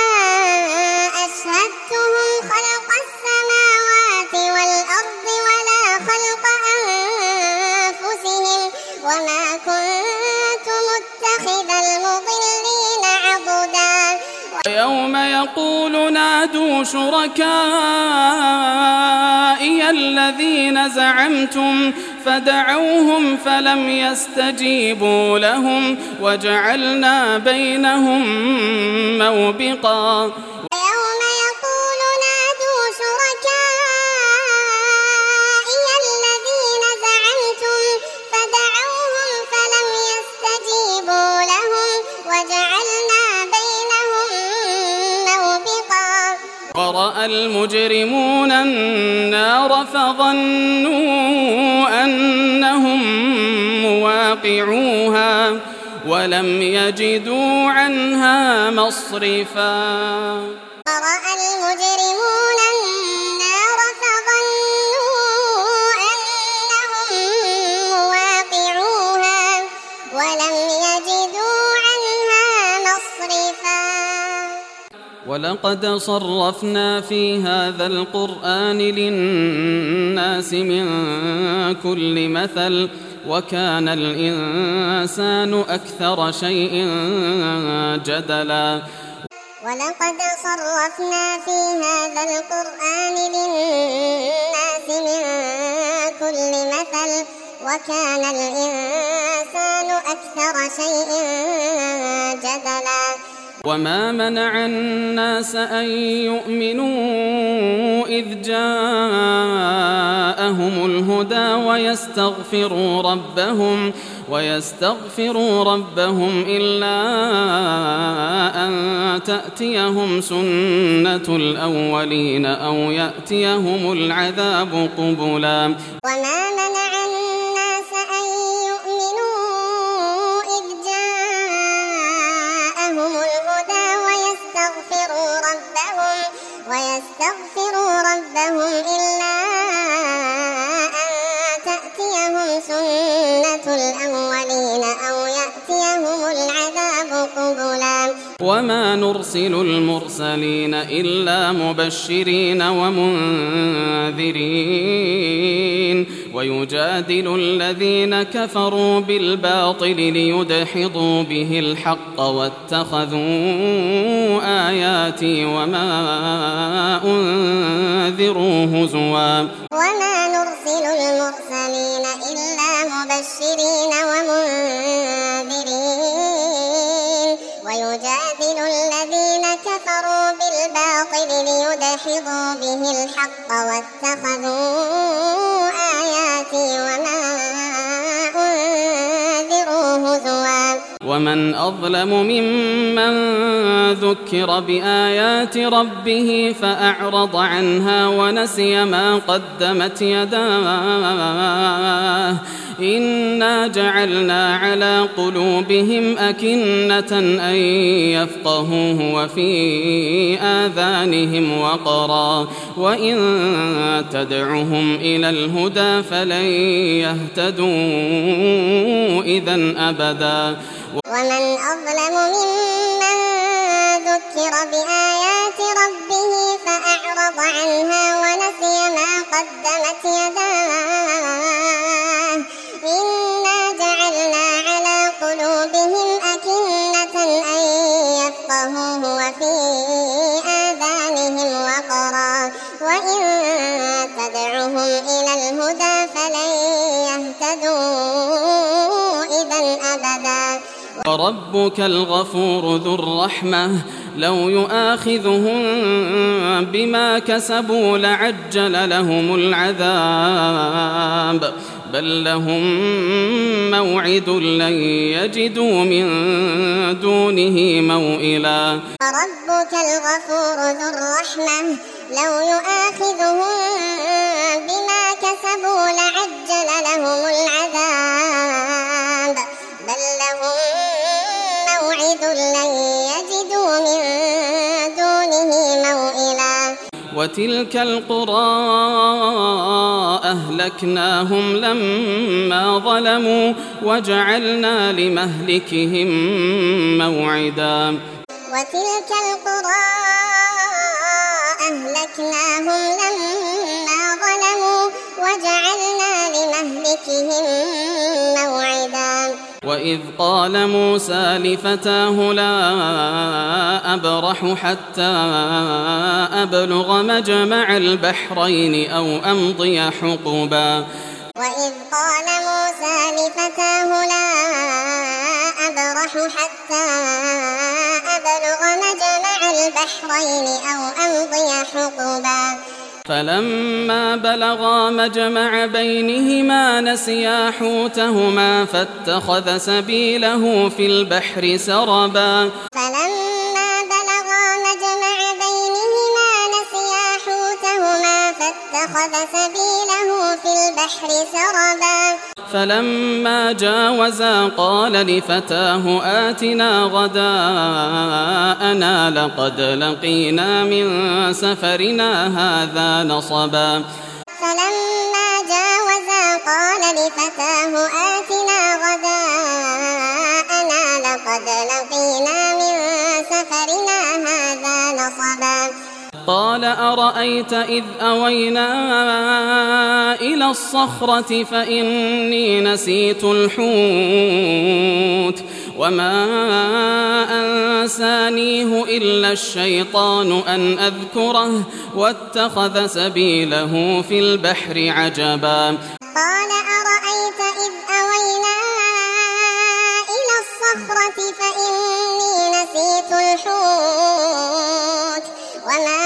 Speaker 2: أشهدتهم خلق السماوات والأرض ولا خلق أنفسهم وما كنت متخذ المضلين عضدا
Speaker 1: ويوم يقول نادوا شركائي الذين زعمتم فدعوهم فلم يستجيبوا لهم وجعلنا بينهم موبقا
Speaker 2: ويوم يقول نادوا شركائي الذين زعمتم فدعوهم فلم يستجيبوا لهم وجعلنا بينهم موبقا
Speaker 1: ورأى المجرمون النار فظنوا أنهم مواقعوها ولم يجدوا عنها مصرفا
Speaker 2: ورأى المجرمون النار فظنوا أنهم مواقعوها ولم يجدوا عنها مصرفا
Speaker 1: ولقد صرفنا في هذا القرآن للناس من كل مثل وكان الإنسان أكثر شيء جدلا
Speaker 2: ولقد صرفنا في هذا القرآن للناس من كل مثل وكان الإنسان أكثر شيء جدلا
Speaker 1: وما منع الناس أن يؤمنوا إذ جاءهم الهدى ويستغفروا ربهم إلا أن تأتيهم سنة الأولين أو يأتيهم العذاب قبلا
Speaker 2: وما منع الناس أن يؤمنوا إذ جاءهم الهدى ويستغفروا ربهم إلا أن تأتيهم سنة الأولين أو يأتيهم العذاب قبلا
Speaker 1: وما نرسل المرسلين إلا مبشرين ومنذرين ويجادل الذين كفروا بالباطل ليدحضوا به الحق واتخذوا آياتي وما أنذروا هزوا
Speaker 2: وما نرسل المرسلين إلا مبشرين ومنذرين ويجادل الذين كفروا بالباطل ليدحضوا به الحق واتخذوا آياتي وما أنذروا هزوا
Speaker 1: ومن أظلم ممن ذكر بآيات ربه فأعرض عنها ونسي ما قدمت يداه إنا جعلنا على قلوبهم أكنة أن يفقهوه وفي آذانهم وقرا وإن تدعهم إلى الهدى فلن يهتدوا إذا أبدا
Speaker 2: ومن أظلم ممن ذكر بآيات ربه فأعرض عنها ونسي ما قدمت يداه إنا جعلنا على قلوبهم أكنة أن يفقهوه وفي آذانهم وقرا وإن تدعهم إلى الهدى فلن يهتدوا إذا أبدا.
Speaker 1: وربك الغفور ذو الرحمة لو يؤاخذهم بما كسبوا لعجل لهم العذاب بل لهم موعد لن يجدوا من دونه موئلا.
Speaker 2: ربك الغفور ذو الرحمة لو يؤاخذهم بما كسبوا لعجل لهم العذاب بل لهم موعد لن يجدوا من دونه موئلا.
Speaker 1: وتلك القرى أهلكناهم لما ظلموا وجعلنا لمهلكهم موعدا.
Speaker 2: وتلك القرى أهلكناهم لما ظلموا وجعلنا لمهلكهم موعدا.
Speaker 1: وإذ قال موسى لفتاه لا أبرح حتى أبلغ مجمع البحرين أو أمضي حقبا.
Speaker 2: وإذ قال موسى لفتاه لا أبرح حتى أبلغ مجمع البحرين أو أمضي حقبا.
Speaker 1: فلما بلغا مجمع بينهما نسيا حوتهما فاتخذ سبيله في البحر سربا.
Speaker 2: فلما بلغا مجمع بينهما نسيا حوتهما فاتخذ سبيله في البحر سربا.
Speaker 1: فلما جاوزا قال لفتاه آتنا غداءنا لقد لقينا من سفرنا هذا نصبا.
Speaker 2: فلما جاوزا قال لفتاه آتنا غداءنا لقد لقينا من سفرنا هذا نصبا.
Speaker 1: قال أرأيت إذ أوينا إلى الصخرة فإني نسيت الحوت وما أنسانيه إلا الشيطان أن أذكره واتخذ سبيله في البحر عجبا.
Speaker 2: قال أرأيت إذ أوينا إلى الصخرة فإني نسيت الحوت وما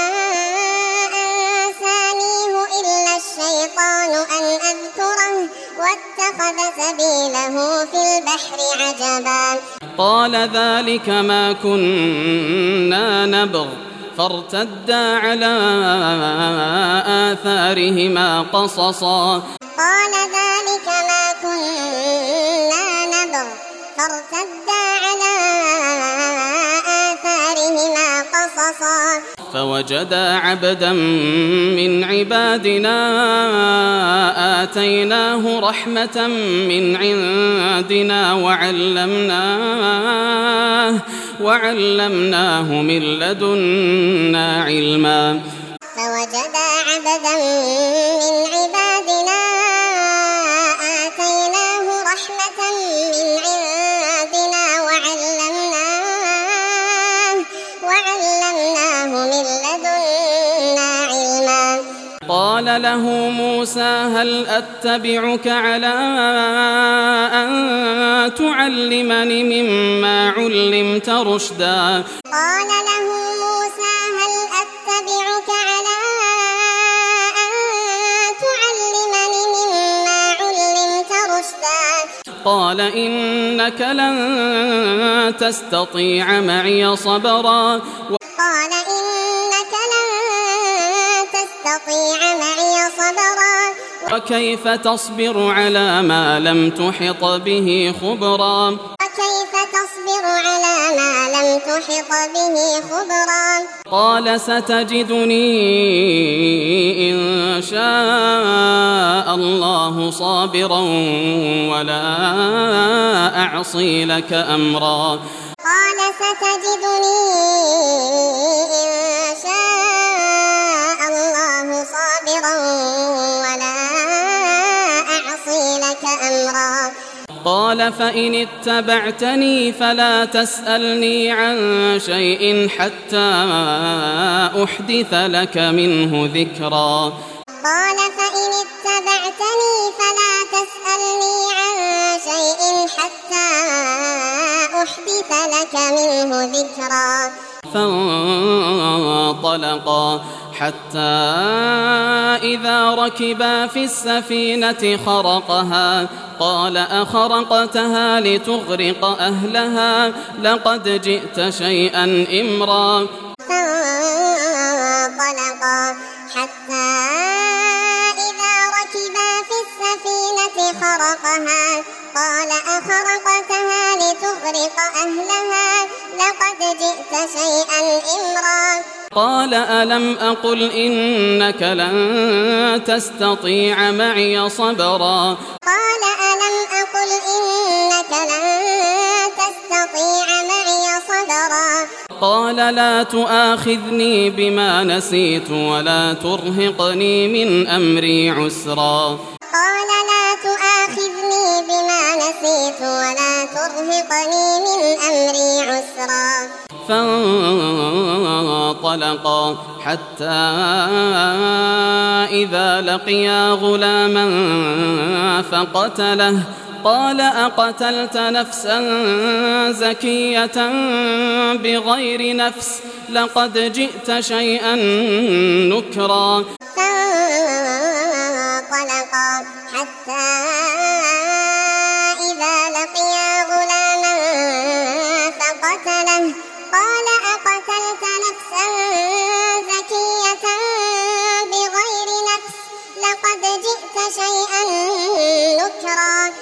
Speaker 2: أنسانيه إلا الشيطان أن أذكره واتخذ سبيله في البحر عجبا.
Speaker 1: قال ذلك ما كنا نبغ فارتدا على آثارهما قصصا.
Speaker 2: قال ذلك ما كنا نبغ فارتدا على آثارهما قصصا.
Speaker 1: فوجدا عبدا من عبادنا آتيناه رحمة من عندنا وعلمناه من لدنا علما.
Speaker 2: فوجدا عبدا من عبادنا آتيناه رحمة من عندنا وعلمناه من لدنا علما.
Speaker 1: قال له موسى هل أتبعك على أن تعلمني مما علمت رشدا.
Speaker 2: قال له موسى هل أتبعك على أن تعلمني مما علمت رشدا.
Speaker 1: قال إنك لن تستطيع معي صبرا.
Speaker 2: قال إنك لن تستطيع معي صبرا.
Speaker 1: وكيف تصبر على ما لم تحط به خبرا.
Speaker 2: كيف تصبر على ما لم تحط به خبرا
Speaker 1: قال ستجدني إن شاء الله صابرا ولا أعصي لك أمرا
Speaker 2: قال ستجدني إن شاء الله صابرا ولا أعصي لك أمرا
Speaker 1: قال فإن اتبعتني فلا تسألني عن شيء حتى أحدث لك منه ذكرا
Speaker 2: قال فإن اتبعتني فلا تسألني عن شيء حتى أحدث لك منه ذكرا
Speaker 1: فانطلقا حتى إذا ركبا في السفينة خرقها قال أخرقتها لتغرق أهلها لقد جئت شيئا إمرا
Speaker 2: فانطلقا حتى إذا ركبا في السفينة خرقها قال أخرقتها لتغرق أهلها لقد جئت شيئا إمرا
Speaker 1: قال ألم أقل إنك لن تستطيع معي صبرا
Speaker 2: قال ألم أقل إنك لن تستطيع معي صبرا
Speaker 1: قال لا تؤاخذني بما نسيت ولا ترهقني من أمري عسرا
Speaker 2: قال لا تؤاخذني بما نسيت ولا ترهقني من أمري عسرا
Speaker 1: فانطلقا حتى إذا لقيا غلاما فقتله قال أقتلت نفسا زكية بغير نفس لقد جئت شيئا نكرا
Speaker 2: فانطلقا حتى إذا لقيا غلاما فقتله قال أقتلت نفسا زكية بغير نفس لقد جئت شيئا نكرا